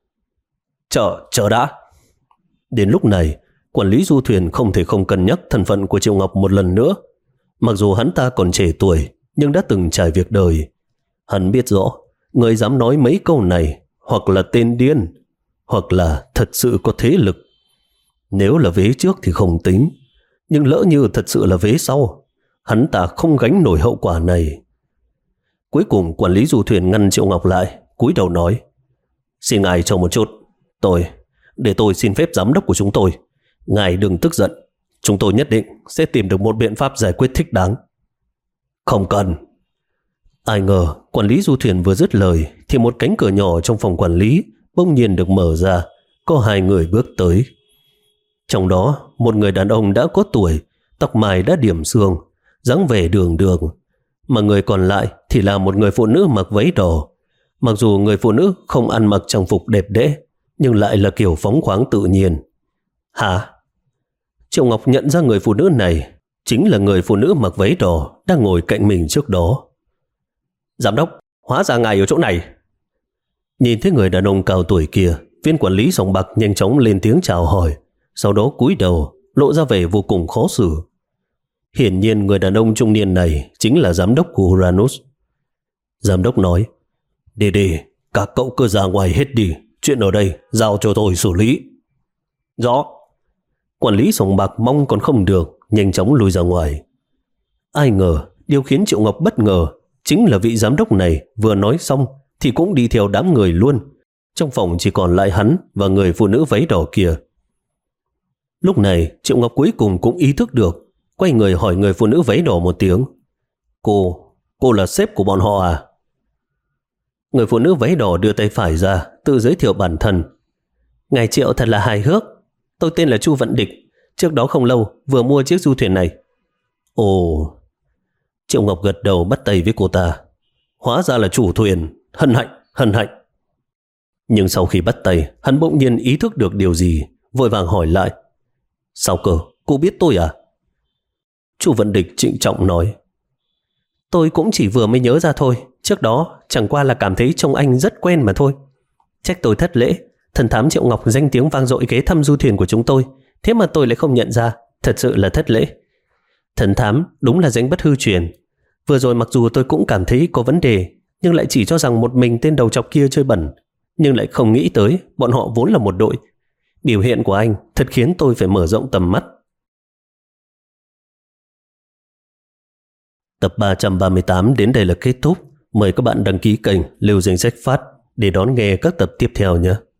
Chờ, chờ đã. Đến lúc này, quản lý du thuyền không thể không cân nhắc thân phận của Triệu Ngọc một lần nữa. Mặc dù hắn ta còn trẻ tuổi, nhưng đã từng trải việc đời. Hắn biết rõ, người dám nói mấy câu này hoặc là tên điên, hoặc là thật sự có thế lực. Nếu là vế trước thì không tính, nhưng lỡ như thật sự là vế sau, hắn ta không gánh nổi hậu quả này. Cuối cùng quản lý du thuyền ngăn Triệu Ngọc lại, cúi đầu nói: Xin ngài chờ một chút, tôi, để tôi xin phép giám đốc của chúng tôi. Ngài đừng tức giận, chúng tôi nhất định sẽ tìm được một biện pháp giải quyết thích đáng. Không cần. Ai ngờ quản lý du thuyền vừa dứt lời thì một cánh cửa nhỏ trong phòng quản lý bỗng nhiên được mở ra, có hai người bước tới. Trong đó một người đàn ông đã có tuổi, tóc mày đã điểm xương, dáng vẻ đường đường, mà người còn lại thì là một người phụ nữ mặc váy đỏ. Mặc dù người phụ nữ không ăn mặc trang phục đẹp đẽ, nhưng lại là kiểu phóng khoáng tự nhiên. Hả? Triệu Ngọc nhận ra người phụ nữ này chính là người phụ nữ mặc váy đỏ đang ngồi cạnh mình trước đó. Giám đốc, hóa ra ngài ở chỗ này. Nhìn thấy người đàn ông cao tuổi kia, viên quản lý sòng bạc nhanh chóng lên tiếng chào hỏi, sau đó cúi đầu, lộ ra vẻ vô cùng khó xử. Hiển nhiên người đàn ông trung niên này chính là giám đốc của Uranus. Giám đốc nói: Đi đi, các cậu cứ ra ngoài hết đi, chuyện ở đây giao cho tôi xử lý. Rõ. Quản lý sòng bạc mong còn không được, nhanh chóng lùi ra ngoài. Ai ngờ điều khiến Triệu Ngọc bất ngờ chính là vị giám đốc này vừa nói xong thì cũng đi theo đám người luôn. Trong phòng chỉ còn lại hắn và người phụ nữ váy đỏ kia. Lúc này Triệu Ngọc cuối cùng cũng ý thức được, quay người hỏi người phụ nữ váy đỏ một tiếng: Cô, cô là sếp của bọn họ à? Người phụ nữ váy đỏ đưa tay phải ra, tự giới thiệu bản thân: Ngài Triệu thật là hài hước. Tôi tên là Chu Vận Địch, trước đó không lâu vừa mua chiếc du thuyền này. Ồ. Triệu Ngọc gật đầu bắt tay với cô ta. Hóa ra là chủ thuyền, hân hạnh, hân hạnh. Nhưng sau khi bắt tay, hắn bỗng nhiên ý thức được điều gì, vội vàng hỏi lại: Sao cơ, cô biết tôi à? Chu Vận Địch trịnh trọng nói: Tôi cũng chỉ vừa mới nhớ ra thôi, trước đó chẳng qua là cảm thấy trông anh rất quen mà thôi. Trách tôi thất lễ, thần thám Triệu Ngọc danh tiếng vang dội ghé thăm du thuyền của chúng tôi, thế mà tôi lại không nhận ra, thật sự là thất lễ. Thần thám đúng là danh bất hư truyền. Vừa rồi mặc dù tôi cũng cảm thấy có vấn đề, nhưng lại chỉ cho rằng một mình tên đầu chọc kia chơi bẩn, nhưng lại không nghĩ tới bọn họ vốn là một đội. Biểu hiện của anh thật khiến tôi phải mở rộng tầm mắt. Tập ba trăm ba mươi tám đến đây là kết thúc. Mời các bạn đăng ký kênh Lưu Danh Sách Phát để đón nghe các tập tiếp theo nhé.